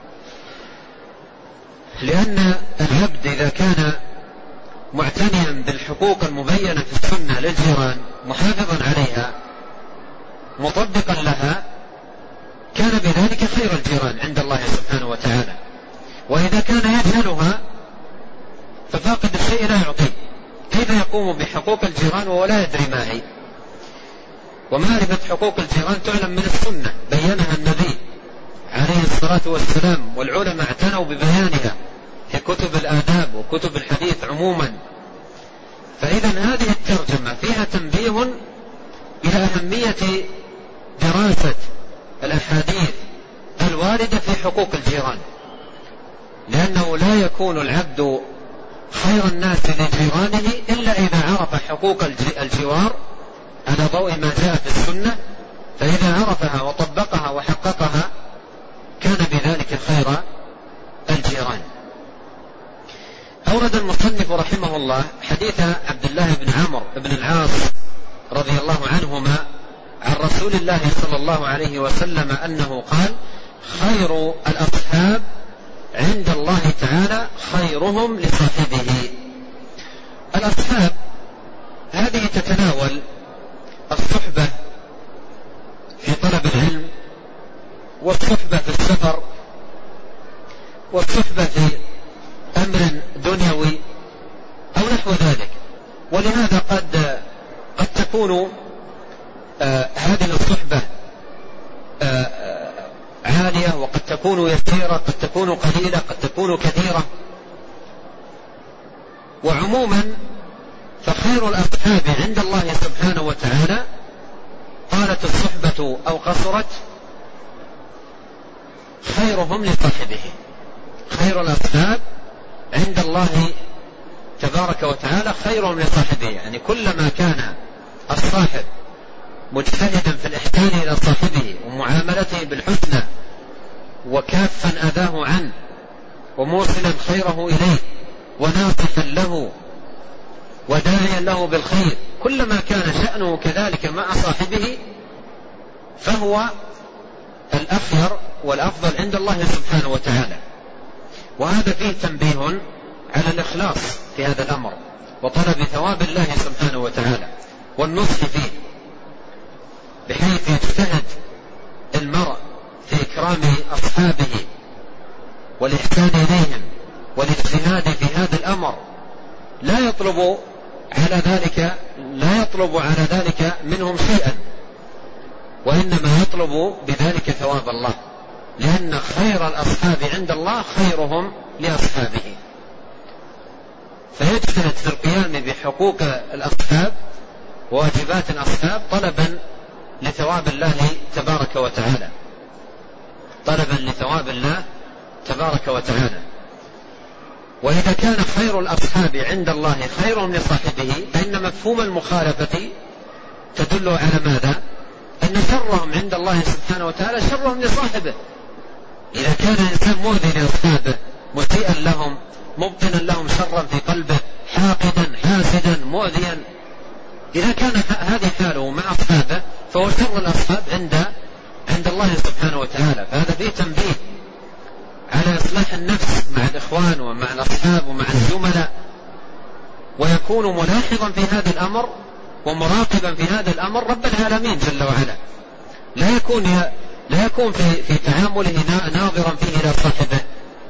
لأن العبد إذا كان معتنيا بالحقوق المبينة في السنة للجيران محافظا عليها مطبقا لها كان بذلك خير الجيران عند الله سبحانه وتعالى. وإذا كان يجهلها ففاقد الشيء لا يعطيه، كيف يقوم بحقوق الجيران ولا يدري ما هي؟ ومعرفة حقوق الجيران تعلم من السنة بينها النبي عليه الصلاة والسلام، والعلماء اعتنوا ببيانها في كتب الآداب وكتب الحديث عموما. فإذا هذه الترجمة فيها تنبيه إلى أهمية دراسة الأحاديث الواردة في حقوق الجيران، لأنه لا يكون العبد خير الناس لجيرانه إلا إذا عرف حقوق الجوار على ضوء ما جاء في السنة، فإذا عرفها وطبقها وحققها كان بذلك خير الجيران. أورد المصنف رحمه الله حديث عبد الله بن عمرو بن العاص رضي الله عنهما عن رسول الله صلى الله عليه وسلم أنه قال: خير الأصحاب عند الله تعالى خيرهم لصاحبه. الأصحاب هذه تتناول الصحبة في طلب العلم، والصحبة في السفر، والصحبة في أمر دنيوي أو نحو ذلك. ولهذا قد قد تكون آه هذه الصحبة آه عالية، وقد تكون يسيرة، قد تكون قليلة، قد تكون كثيرة. وعموما فخير الأصحاب عند الله سبحانه وتعالى، قالت الصحبة أو قصرت، خيرهم لصاحبه. خير الأصحاب عند الله تبارك وتعالى خيرهم لصاحبه، يعني كلما كان الصاحب مجتهدا في الإحسان إلى صاحبه ومعاملته بالحسنى وكافا أذاه عنه وموصلا خيره إليه وناصحا له وداعيا له بالخير، كلما كان شأنه كذلك مع صاحبه فهو الأخير والأفضل عند الله سبحانه وتعالى. وهذا فيه تنبيه على الإخلاص في هذا الأمر وطلب ثواب الله سبحانه وتعالى والنصح فيه، بحيث يجتهد المرء في إكرام أصحابه والإحسان إليهم والاجتهاد في هذا الأمر، لا يطلب على ذلك لا يطلب على ذلك منهم شيئا، وإنما يطلب بذلك ثواب الله، لأن خير الأصحاب عند الله خيرهم لأصحابه. فيجتهد في القيام بحقوق الأصحاب وواجبات الأصحاب طلبا لثواب الله تبارك وتعالى، طلبا لثواب الله تبارك وتعالى. وإذا كان خير الأصحاب عند الله خيرهم لصاحبه، فإن مفهوم المخالفة تدل على ماذا؟ أن شرهم عند الله سبحانه وتعالى شرهم لصاحبه. إذا كان الإنسان مؤذي لأصحابه مسيئا لهم مبطنا لهم شرا في قلبه حاقدا حاسدا مؤذيا، إذا كان هذه حاله مع أصحابه فهو شر الأصحاب عند عند الله سبحانه وتعالى. فهذا فيه تنبيه على إصلاح النفس مع الإخوان ومع الأصحاب ومع الزملاء، ويكون ملاحظا في هذا الأمر ومراقبا في هذا الأمر رب العالمين جل وعلا، لا يكون لا يكون في في تعامله ناظرا فيه إلى صاحبه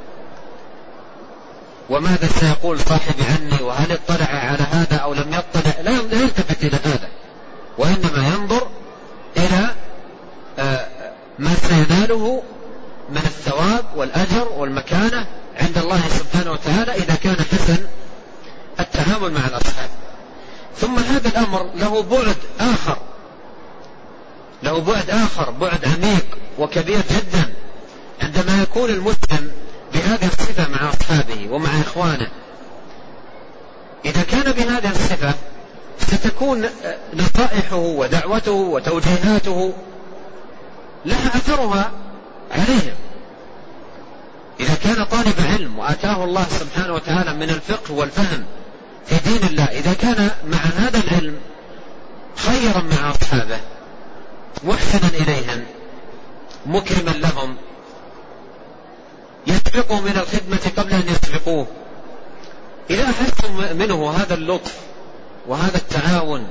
وماذا سيقول صاحبي عني وهل اطلع على هذا أو لم يطلع، لا يلتفت إلى هذا، وإنما ينظر إلى ما سيناله من الثواب والأجر والمكانة عند الله سبحانه وتعالى إذا كان حسن التعامل مع الأصحاب. ثم هذا الأمر له بعد آخر له بعد آخر بعد عميق وكبير جدا، عندما يكون المسلم بهذه الصفة مع أصحابه ومع إخوانه. إذا كان بهذه الصفة ستكون نصائحه ودعوته وتوجيهاته لها أثرها عليهم. إذا كان طالب علم وآتاه الله سبحانه وتعالى من الفقه والفهم في دين الله، إذا كان مع هذا العلم خيرا مع أصحابه محسنا إليهم مكرما لهم يسبقهم إلى الخدمة قبل أن يسبقوه، إذا أحسن منه هذا اللطف وهذا التعاون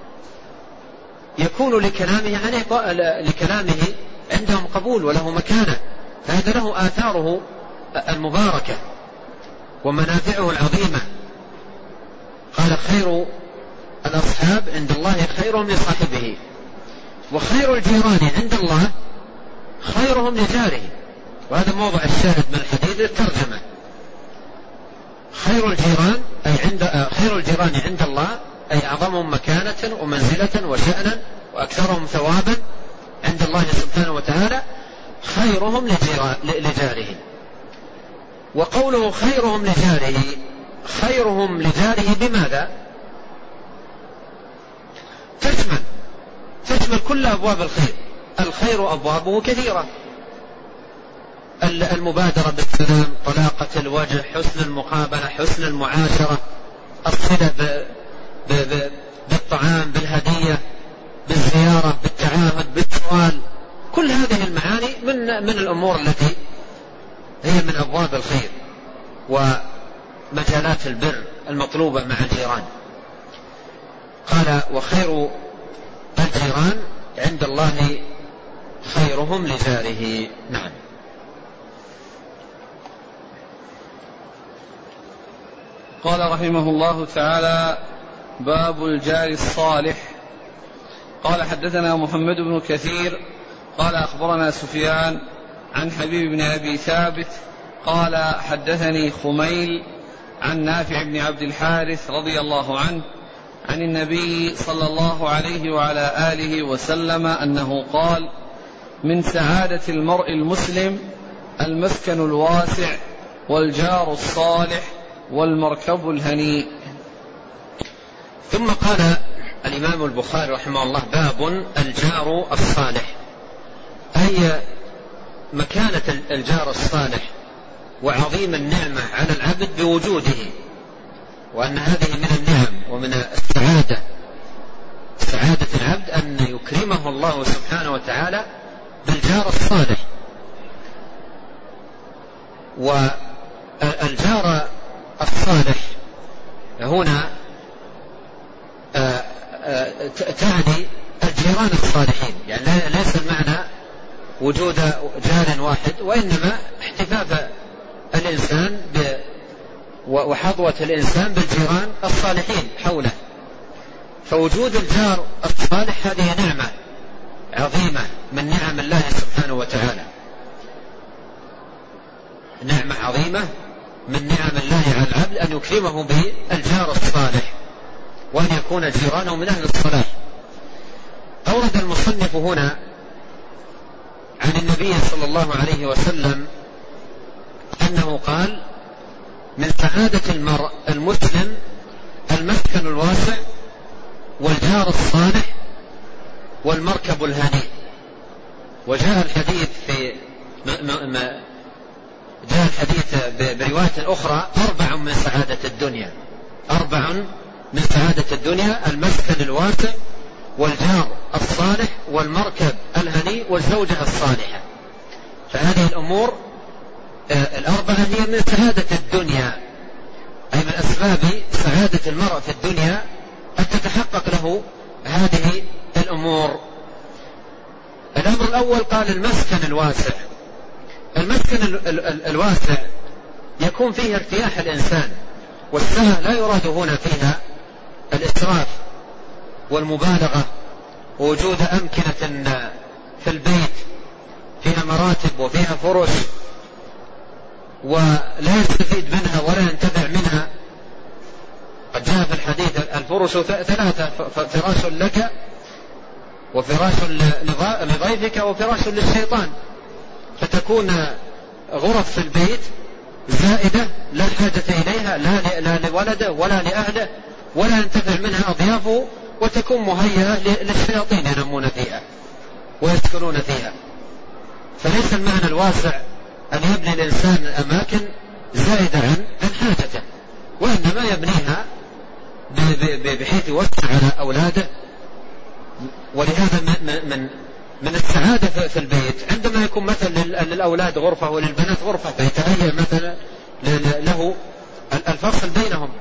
يكون لكلامه يعني لكلامه عندهم قبول وله مكانة، فهذا له آثاره المباركة ومنافعه العظيمة. قال: خير الأصحاب عند الله خيرهم لصاحبه. وخير الجيران عند الله خيرهم لجاره، وهذا موضع الشاهد من الحديث للترجمة. خير الجيران أي عند خير الجيران عند الله أي أعظمهم مكانة ومنزلة وشأنا وأكثرهم ثوابا عند الله سبحانه وتعالى خيرهم لجاره. وقوله خيرهم لجاره، خيرهم لجاره بماذا؟ تشمل تشمل كل أبواب الخير. الخير أبوابه كثيرة، المبادرة بالسلام، طلاقة الوجه، حسن المقابلة، حسن المعاشرة، الصلة بالطعام، بالهدية، بالزيارة، بالتعاهد، بالسؤال، كل هذه المعاني من من الأمور التي هي من أبواب الخير ومجالات البر المطلوبة مع الجيران. قال وخير الجيران عند الله خيرهم لجاره. نعم. قال رحمه الله تعالى: باب الجار الصالح. قال حدثنا محمد بن كثير قال أخبرنا سفيان عن حبيب بن أبي ثابت قال حدثني خميل عن نافع بن عبد الحارث رضي الله عنه عن النبي صلى الله عليه وعلى آله وسلم أنه قال: من سعادة المرء المسلم المسكن الواسع والجار الصالح والمركب الهنيء. ثم قال الإمام البخاري رحمه الله: باب الجار الصالح، أي مكانة الجار الصالح وعظيم النعمة على العبد بوجوده، وأن هذه من النعم ومن السعادة، سعادة العبد أن يكرمه الله سبحانه وتعالى بالجار الصالح. والجار الصالح هنا تعني الجيران الصالحين، يعني ليس المعنى وجود جار واحد، وإنما احتفاف الإنسان وحظوة الإنسان بالجيران الصالحين حوله. فوجود الجار الصالح هذه نعمة عظيمة من نعم الله سبحانه وتعالى، نعمة عظيمة من نعم الله على العبد أن يكرمه بالجار الصالح وأن يكون جيرانه من أهل الصلاح. أورد المصنف هنا عن النبي صلى الله عليه وسلم أنه قال: من سعادة المرء المسلم المسكن الواسع والجار الصالح والمركب الهنيء. وجاء الحديث في ما ما جاء الحديث برواية أخرى: أربع من سعادة الدنيا، أربع من سعادة الدنيا: المسكن الواسع والجار الصالح والمركب الهنيء والزوجة الصالحة. فهذه الأمور الأربعة هي من سعادة الدنيا، أي من أسباب سعادة المرء في الدنيا أن تتحقق له هذه الأمور. الأمر الأول قال المسكن الواسع. المسكن الواسع يكون فيه ارتياح الإنسان، والسعة لا يراد هنا فيها الإسراف والمبالغة ووجود أمكنة في البيت فيها مراتب وفيها فرش ولا يستفيد منها ولا ينتفع منها. قد جاء في الحديث: الفرش ثلاثة: فراش لك وفراش لضيفك وفراش للشيطان. فتكون غرف في البيت زائدة لا حاجة إليها لا لولده ولا لأهله ولا ينتفع منها أضيافه، وتكون مهيئة للشياطين ينمون فيها ويسكنون فيها. فليس المعنى الواسع أن يبني الإنسان أماكن زائدة عن حاجته، وإنما يبنيها بحيث يوسع على أولاده. ولهذا من من السعادة في البيت عندما يكون مثلا للأولاد غرفة وللبنات غرفة، فيتهيأ مثلا له الفصل بينهم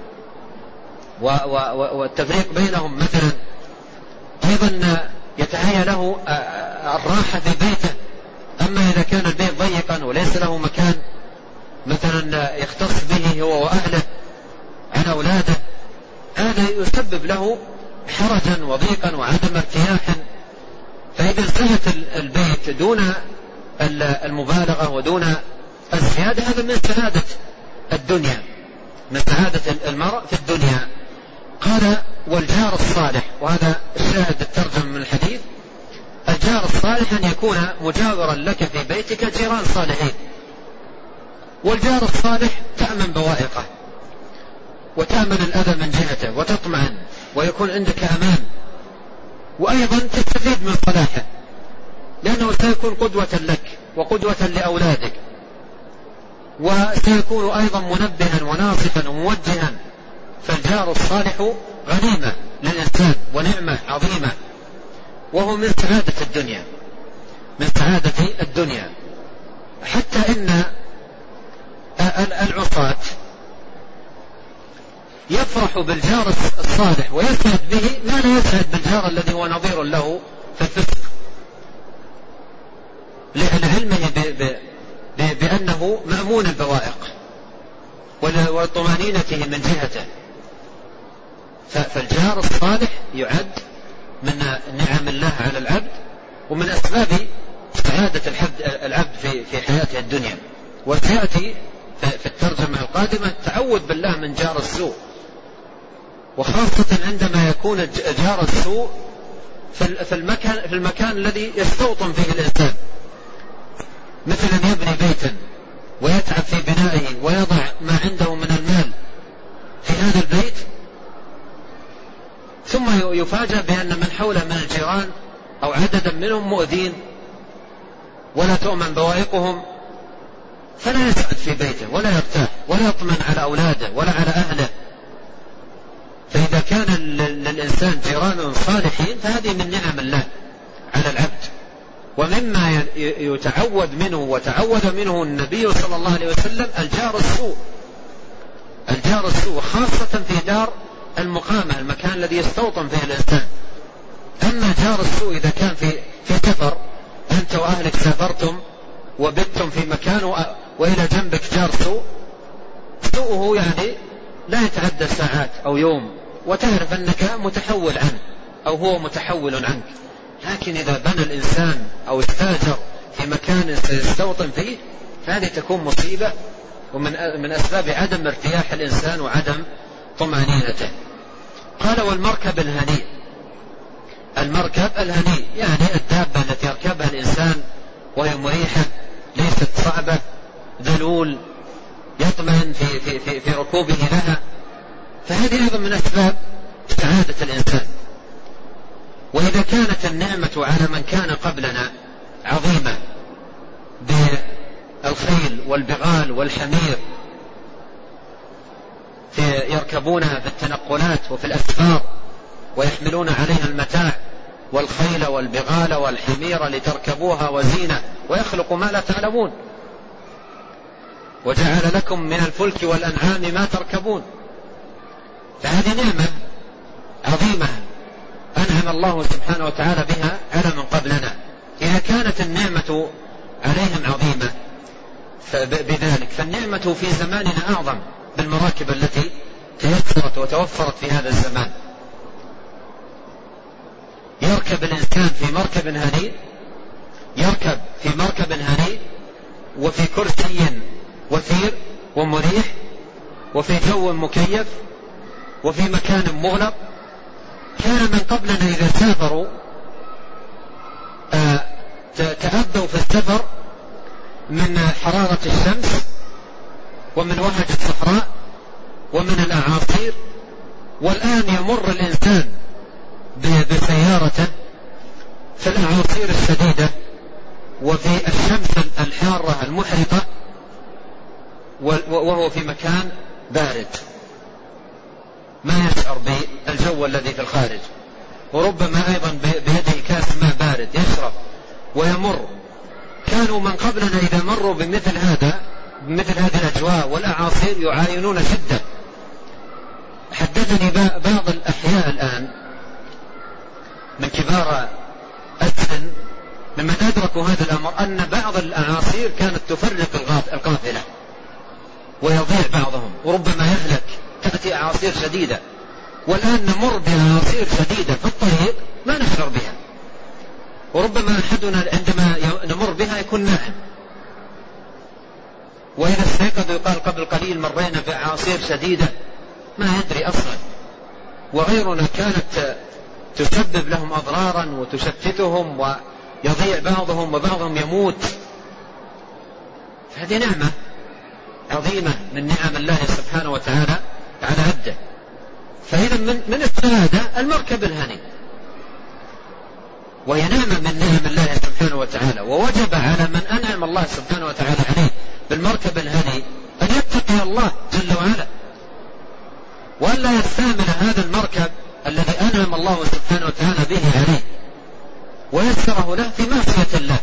والتفريق بينهم مثلا. أيضا يتهيأ له الراحة في بيته. أما إذا كان البيت ضيقا وليس له مكان مثلا يختص به هو وأهله عن أولاده، هذا يسبب له حرجا وضيقا وعدم ارتياحا، فإذا انتهت البيت دون المبالغة ودون الزيادة هذا من سعادة الدنيا، من سعادة المرء في الدنيا. قال والجار الصالح، وهذا الشاهد الترجمة من الحديث، الجار الصالح أن يكون مجاورا لك في بيتك جيران صالحين. والجار الصالح تأمن بوائقه وتأمن الأذى من جهته وتطمئن ويكون عندك أمان، وأيضا تستفيد من صلاحه لأنه سيكون قدوة لك وقدوة لأولادك، وسيكون أيضا منبها وناصحا وموجها. فالجار الصالح غنيمة للإنسان ونعمة عظيمة، وهو من سعادة الدنيا، من سعادة الدنيا. حتى إن العصاة يفرح بالجار الصالح ويسعد به ما لا يسعد بالجار الذي هو نظير له في الفسق، لعلمه بأنه مأمون البوائق وطمانينته من جهته. فالجار الصالح يعد من نعم الله على العبد ومن أسباب سعادة العبد في حياته الدنيا. وسيأتي في الترجمة القادمة التعوذ بالله من جار السوء، وخاصة عندما يكون جار السوء في المكان, في المكان الذي يستوطن فيه الإنسان، مثل أن يبني بيتا ويتعب في بنائه ويضع ما عنده من المال في هذا البيت، ثم يفاجأ بأن من حوله من الجيران أو عددا منهم مؤذين ولا تؤمن بوائقهم، فلا يسعد في بيته ولا يرتاح ولا يطمن على أولاده ولا على أهله. فإذا كان للإنسان جيران صالحين فهذه من نعم الله على العبد، ومما يتعوذ منه وتعوذ منه النبي صلى الله عليه وسلم الجار السوء، الجار السوء خاصة في دار المقامة، المكان الذي يستوطن فيه الإنسان. أما جار السوء إذا كان في في سفر، أنت وأهلك سافرتم وبتم في مكان وإلى جنبك جار سوء، سوءه يعني لا يتعدى ساعات أو يوم، وتعرف أنك متحول عنه أو هو متحول عنك. لكن إذا بنى الإنسان أو استاجر في مكان سيستوطن فيه فهذه تكون مصيبة، ومن من أسباب عدم ارتياح الإنسان وعدم طمأنينته. قال والمركب الهنيء، المركب الهنيء يعني الدابة التي يركبها الإنسان وهي مريحة ليست صعبة، ذلول يطمئن في, في, في, في ركوبه لها، فهذه أيضا من أسباب سعادة الإنسان. وإذا كانت النعمة على من كان قبلنا عظيمة بالخيل والبغال والحمير في يركبونها في التنقلات وفي الأسفار ويحملون عليها المتاع، والخيل والبغال والحمير لتركبوها وزينة ويخلق ما لا تعلمون، وجعل لكم من الفلك والأنعام ما تركبون، فهذه نعمة عظيمة أنعم الله سبحانه وتعالى بها على من قبلنا. إذا كانت النعمة عليهم عظيمة بذلك، فالنعمة في زماننا أعظم بالمراكب التي تيسرت وتوفرت في هذا الزمان. يركب الإنسان في مركب هنيء، يركب في مركب هنيء وفي كرسي وثير ومريح وفي جو مكيف وفي مكان مغلق. كان من قبلنا إذا سافروا آه تأذوا في السفر من حرارة الشمس ومن وهج الصحراء ومن الأعاصير، والآن يمر الإنسان بسيارته في الأعاصير الشديدة وفي الشمس الحارة المحرقة وهو في مكان بارد، ما يشعر بالجو الذي في الخارج، وربما أيضا بيده كاس ماء بارد يشرب ويمر. كانوا من قبلنا إذا مروا بمثل هذا بمثل هذه الأجواء والأعاصير يعاينون شدة. حدثني بعض الأحياء الآن من كبار السن ممن أدركوا هذا الأمر أن بعض الأعاصير كانت تفرق القافلة ويضيع بعضهم وربما يهلك، تأتي أعاصير شديدة، والآن نمر بأعاصير شديدة في الطريق ما نشعر بها، وربما أحدنا عندما نمر بها يكون نائم، وإذا استيقظ يقال قبل قليل مرينا بأعاصير شديدة ما يدري أصلا، وغيرنا كانت تسبب لهم أضرارا وتشتتهم ويضيع بعضهم وبعضهم يموت. هذه نعمة عظيمة من نعم الله سبحانه وتعالى على عبده. فإذا من, من السعادة المركب الهني، وهي نعمة من نعم الله سبحانه وتعالى، ووجب على من أنعم الله سبحانه وتعالى عليه بالمركب الهني أن يتقي الله جل وعلا، وأن لا يستعمل هذا المركب الذي أنعم الله سبحانه وتعالى به عليه ويسره له في معصية الله.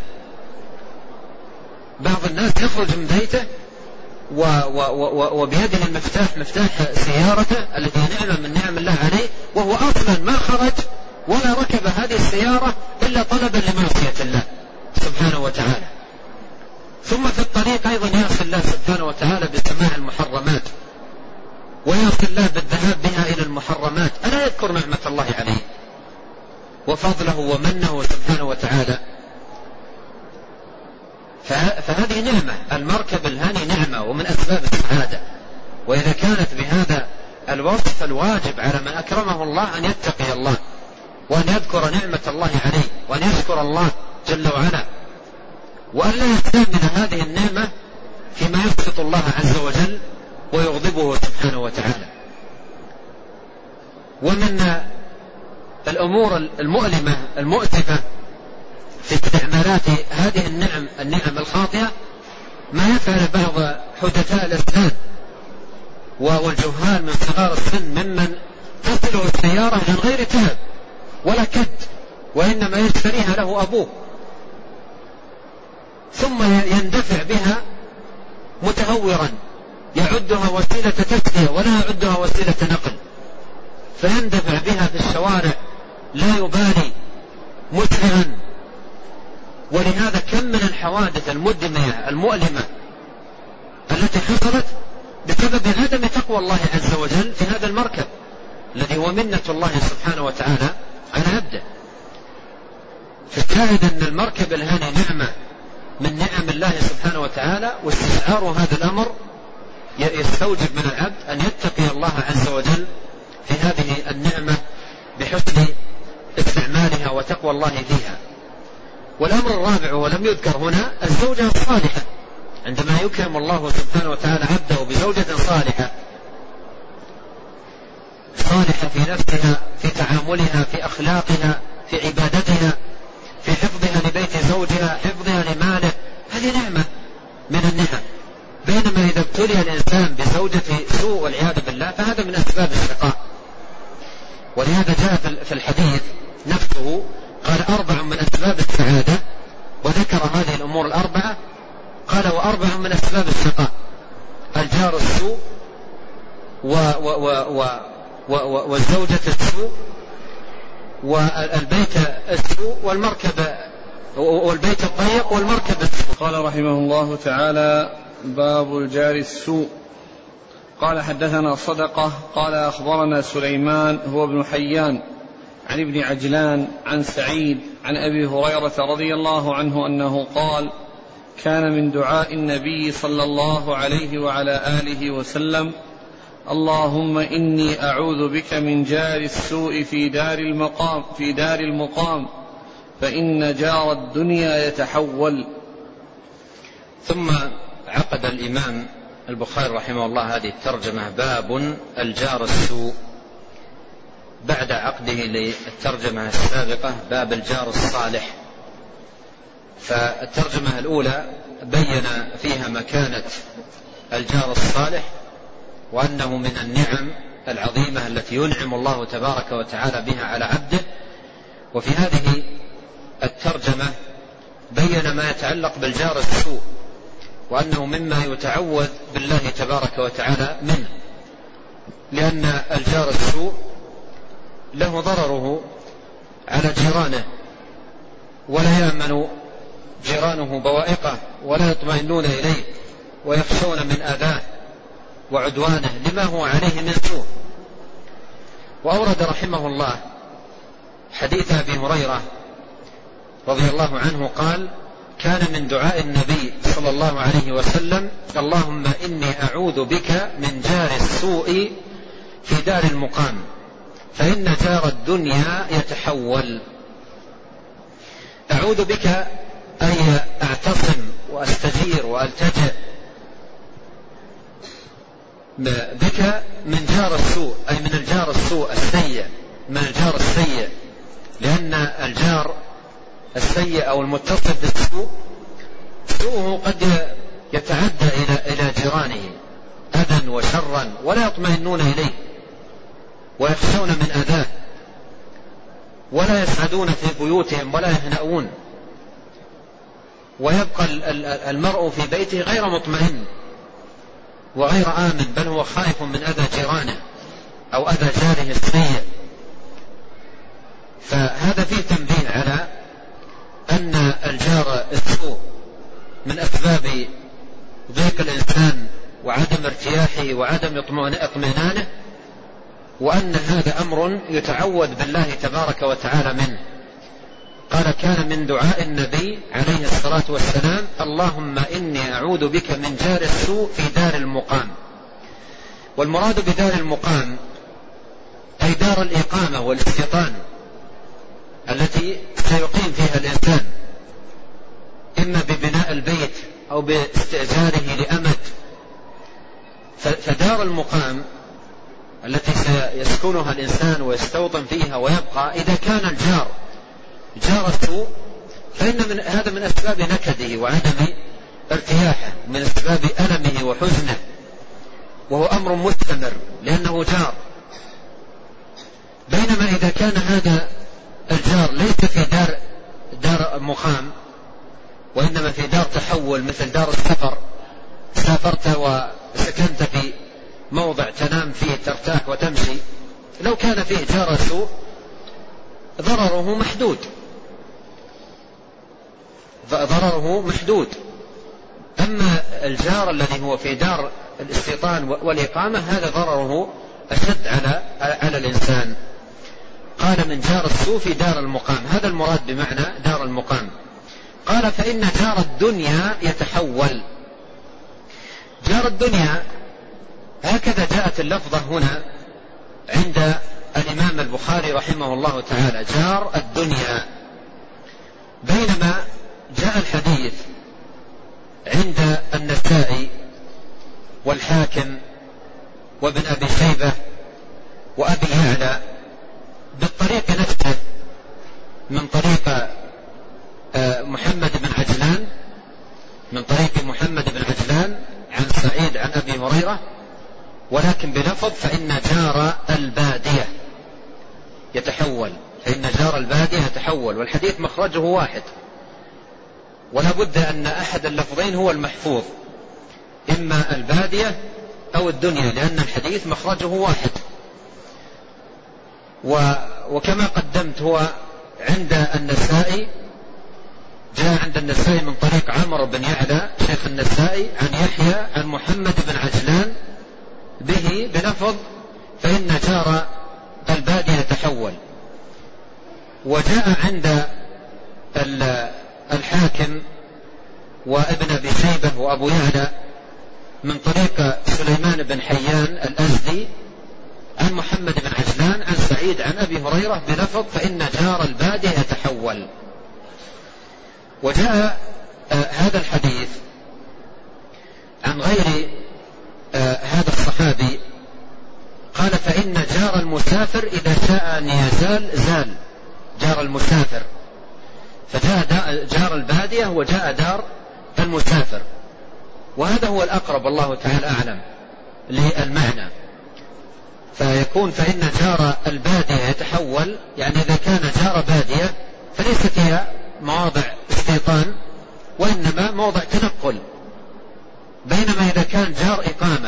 بعض الناس يخرج من بيته و و و وبيده المفتاح، مفتاح سيارته التي نعمة من نعم الله عليه، وهو أصلا ما خرج ولا ركب هذه السيارة إلا طلبا لمعصية الله سبحانه وتعالى. ثم في الطريق أيضا يعصي الله سبحانه وتعالى بسماع المحرمات، ويعصي الله بالذهاب بها إلى المحرمات. ألا يذكر نعمة الله عليه وفضله ومنه سبحانه وتعالى؟ فهذه نعمة، المركب الهاني نعمة ومن أسباب السعادة. وإذا كانت بهذا الوصف الواجب على من أكرمه الله أن يتقي الله، وأن يذكر نعمة الله عليه، وأن يشكر الله جل وعلا، وأن لا يستعمل هذه النعمة فيما يسخط الله عز وجل ويغضبه سبحانه وتعالى. ومن الأمور المؤلمة المؤسفة في استعمالات هذه النعم النعم الخاطئة ما يفعل بعض حدثاء الأسنان والجهال من صغار السن ممن تصله السيارة من غير تعب ولا كد، وإنما يشتريها له أبوه، ثم يندفع بها متهورا يعدها وسيلة تسلية ولا يعدها وسيلة نقل، فيندفع بها في الشوارع لا يبالي مسرعا. ولهذا كم من الحوادث المدمية المؤلمة التي حصلت بسبب عدم تقوى الله عز وجل في هذا المركب الذي هو منة الله سبحانه وتعالى على عبده. فالشاهد أن المركب الهاني نعمة من نعم الله سبحانه وتعالى، واستشعار هذا الأمر يستوجب من العبد أن يتقي الله عز وجل في هذه النعمة بحسن استعمالها وتقوى الله فيها. والأمر الرابع ولم يذكر هنا الزوجة الصالحة، عندما يكرم الله سبحانه وتعالى عبده بزوجة صالحة، صالحة في نفسها، في تعاملها، في أخلاقها، في عبادتها، في حفظها لبيت زوجها، حفظها لماله، هذه نعمة من النعم. بينما إذا ابتلي الإنسان بزوجة سوء والعياذ بالله فهذا من أسباب الشقاء. ولهذا جاء في الحديث نفسه قال أربع من أسباب السعادة، وذكر هذه الأمور الأربعة، قال وأربع من أسباب الشقاء: الجار السوء و و و و و والزوجة السوء والبيت السوء والمركب والبيت الضيق والمركب السوء. قال رحمه الله تعالى: باب الجار السوء. قال حدثنا صدقة قال أخبرنا سليمان هو ابن حيان عن ابن عجلان عن سعيد عن أبي هريرة رضي الله عنه أنه قال: كان من دعاء النبي صلى الله عليه وعلى آله وسلم: اللهم إني أعوذ بك من جار السوء في دار المقام في دار المقام فإن جار الدنيا يتحول. ثم عقد الإمام البخاري رحمه الله هذه الترجمة: باب الجار السوء، بعد عقده للترجمة السابقة باب الجار الصالح. فالترجمة الأولى بين فيها مكانة الجار الصالح، وأنه من النعم العظيمة التي ينعم الله تبارك وتعالى بها على عبده. وفي هذه الترجمة بين ما يتعلق بالجار السوء، وأنه مما يتعوذ بالله تبارك وتعالى منه، لأن الجار السوء له ضرره على جيرانه، ولا يأمن جيرانه بوائقه ولا يطمئنون إليه ويخشون من آذاه وعدوانه لما هو عليه من سوء. وأورد رحمه الله حديث أبي هريرة رضي الله عنه قال: كان من دعاء النبي صلى الله عليه وسلم: اللهم إني أعوذ بك من جار السوء في دار المقام فإن جار الدنيا يتحول. أعوذ بك أي أعتصم وأستجير وألتجئ بك من جار السوء، أي من الجار السوء السيء، من الجار السيء، لأن الجار السيء أو المتصف بالسوء سوءه قد يتعدى إلى إلى جيرانه أذى وشرا ولا يطمئنون إليه ويخشون من أذاه ولا يسعدون في بيوتهم ولا يهنؤون، ويبقى المرء في بيته غير مطمئن وغير آمن، بل هو خائف من أذى جيرانه أو أذى جاره السيء. فهذا فيه تنبيه على أن الجار السوء من أسباب ضيق الإنسان وعدم ارتياحه وعدم اطمئنانه، وأن هذا أمر يتعوذ بالله تبارك وتعالى منه. قال: كان من دعاء النبي عليه الصلاة والسلام: اللهم إني أعوذ بك من جار السوء في دار المقام. والمراد بدار المقام أي دار الإقامة والاستيطان التي سيقيم فيها الإنسان، إما ببناء البيت أو باستئجاره لأمد. فدار المقام التي سيسكنها الإنسان ويستوطن فيها ويبقى، إذا كان الجار جار السوء فإن من هذا من أسباب نكده وعدم ارتياحه، من أسباب ألمه وحزنه، وهو أمر مستمر لأنه جار. بينما إذا كان هذا الجار ليس في دار دار مقام وإنما في دار تحول، مثل دار السفر، سافرت وسكنت في موضع تنام فيه ترتاح وتمشي، لو كان فيه جار سوء ضرره محدود ضرره محدود أما الجار الذي هو في دار الاستيطان والإقامة هذا ضرره أشد على على الإنسان. قال: من جار السوء في دار المقام، هذا المراد بمعنى دار المقام. قال: فإن جار الدنيا يتحول. جار الدنيا هكذا جاءت اللفظة هنا عند الإمام البخاري رحمه الله تعالى، جار الدنيا، بينما جاء الحديث عند النسائي والحاكم وابن أبي شيبة وأبي يعلى بالطريق نفسه من طريق محمد بن عجلان من طريق محمد بن عجلان عن سعيد عن أبي هريرة، ولكن بلفظ: فإن جار البادية يتحول، فإن جار البادية يتحول. والحديث مخرجه واحد، ولا بد أن أحد اللفظين هو المحفوظ، إما البادية أو الدنيا، لأن الحديث مخرجه واحد. وكما قدمت هو عند النسائي، جاء عند النسائي من طريق عمرو بن يعلى شيخ النسائي عن يحيى عن محمد بن عجلان به بلفظ: فإن جار البادية يتحول. وجاء عند الحاكم وابن أبي شيبة وأبو يعلى من طريق سليمان بن حيان الأزدي عن محمد بن عجلان عن سعيد عن أبي هريرة بلفظ: فإن جار البادية يتحول. وجاء آه هذا الحديث عن غير آه هذا الصحابي، قال: فإن جار المسافر إذا شاء أن يزال زال. جار المسافر، فجاء جار البادية وجاء دار المسافر، وهذا هو الأقرب والله تعالى أعلم للمعنى. فيكون فإن جار البادية يتحول، يعني إذا كان جار بادية فليست هي مواضع استيطان وإنما موضع تنقل، بينما إذا كان جار إقامة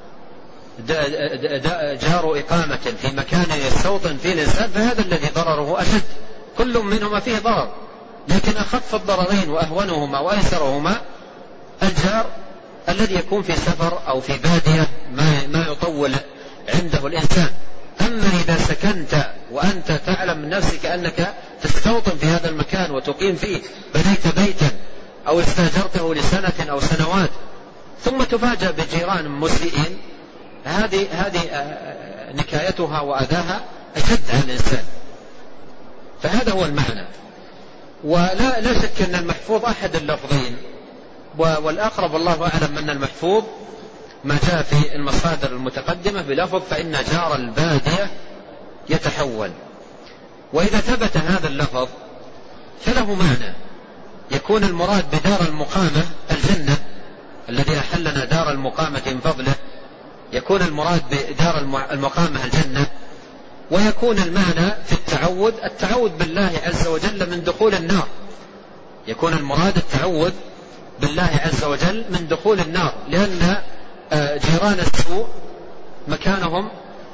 جار إقامة في مكان يستوطن فيه الإنسان فهذا الذي ضرره أشد، كل منهما فيه ضرر، لكن أخف الضررين وأهونهما وأيسرهما الجار الذي يكون في سفر أو في بادية ما, ما يطول عنده الإنسان. أما إذا سكنت وأنت تعلم من نفسك أنك تستوطن في هذا المكان وتقيم فيه، بنيت بيتا أو استاجرته لسنة أو سنوات، ثم تفاجأ بجيران مسيئين، هذه هذه نكايتها وأذاها أشد على الإنسان. فهذا هو المعنى. ولا لا شك أن المحفوظ أحد اللفظين، والأقرب الله أعلم أن المحفوظ ما جاء في المصادر المتقدمة بلفظ فإن جار البادية يتحول. وإذا ثبت هذا اللفظ فله معنى، يكون المراد بدار المقامة الجنة الذي أحلنا دار المقامة من فضله، يكون المراد بدار المقامة الجنة، ويكون المعنى في التعوذ التعوذ بالله عز وجل من دخول النار، يكون المراد التعوذ بالله عز وجل من دخول النار، لأن جيران السوء مكانهم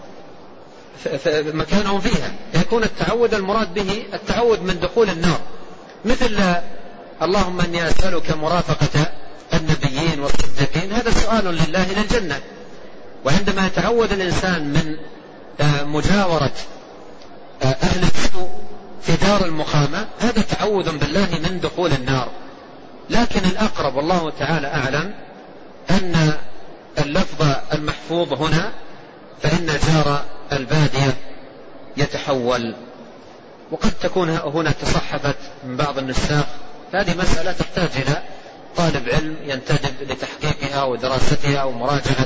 مكانهم فيها، يكون التعوذ المراد به التعوذ من دخول النار، مثل اللهم أني أسألك مرافقة النبيين والصديقين، هذا سؤال لله للجنة. وعندما يتعوذ الإنسان من مجاورة أهل السوء في دار المقامة هذا تعوذ بالله من دخول النار. لكن الأقرب والله تعالى أعلم أن اللفظ المحفوظ هنا فإن جار البادية يتحول. وقد تكون هنا تصحفت من بعض النساخ، هذه مسألة تحتاج إلى طالب علم ينتدب لتحقيقها ودراستها ومراجعة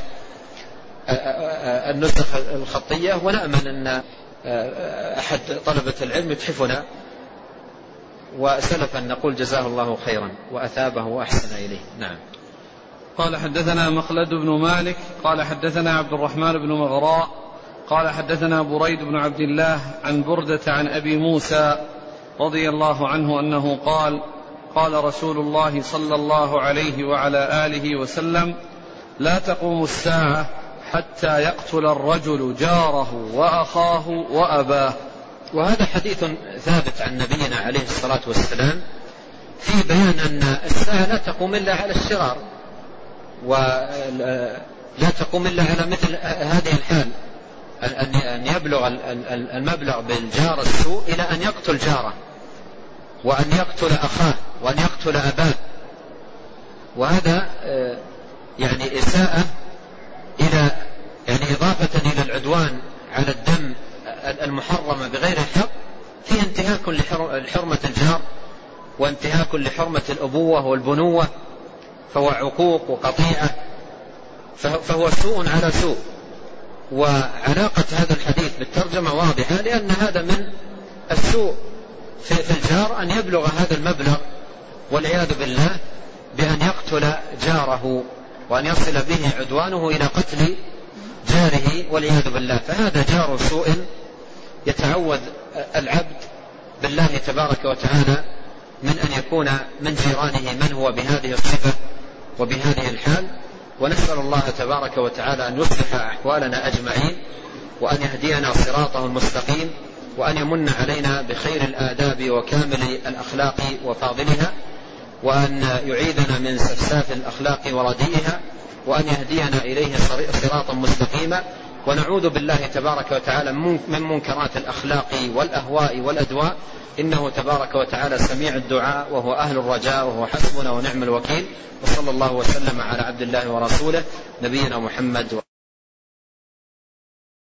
النسخ الخطية، ونأمل أن أحد طلبة العلم يتحفنا، وسلفا نقول جزاه الله خيرا وأثابه وأحسن إليه. نعم. قال حدثنا مخلد بن مالك قال حدثنا عبد الرحمن بن مغراء قال حدثنا بريد بن عبد الله عن بردة عن أبي موسى رضي الله عنه أنه قال قال رسول الله صلى الله عليه وعلى آله وسلم لا تقوم الساعة حتى يقتل الرجل جاره وأخاه وأباه. وهذا حديث ثابت عن نبينا عليه الصلاة والسلام في بيان أن الساعة لا تقوم إلا على الشرار، ولا تقوم إلا على مثل هذه الحال، أن يبلغ المبلغ بالجار السوء إلى أن يقتل جاره، وأن يقتل أخاه، وأن يقتل أباه. وهذا يعني إساءة إلى يعني إضافة إلى العدوان على الدم المحرمة بغير الحق، في انتهاك لحرمة الجار وانتهاك لحرمة الأبوة والبنوة، فهو عقوق وقطيعة، فهو سوء على سوء. وعلاقة هذا الحديث بالترجمة واضحة، لأن هذا من السوء في الجار أن يبلغ هذا المبلغ والعياذ بالله بأن يقتل جاره، وأن يصل به عدوانه إلى قتل جاره والعياذ بالله. فهذا جار سوء يتعوذ العبد بالله تبارك وتعالى من أن يكون من جيرانه من هو بهذه الصفة وبهذه الحال. ونسأل الله تبارك وتعالى أن يصلح أحوالنا أجمعين، وأن يهدينا صراطه المستقيم، وأن يمن علينا بخير الآداب وكامل الأخلاق وفاضلها، وأن يعيذنا من سفساف الأخلاق ورديئها، وأن يهدينا إليه صراطا مستقيما. ونعوذ بالله تبارك وتعالى من منكرات الأخلاق والأهواء والأدواء، إنه تبارك وتعالى سميع الدعاء وهو أهل الرجاء وهو حسبنا ونعم الوكيل. وصلى الله وسلم على عبد الله ورسوله نبينا محمد.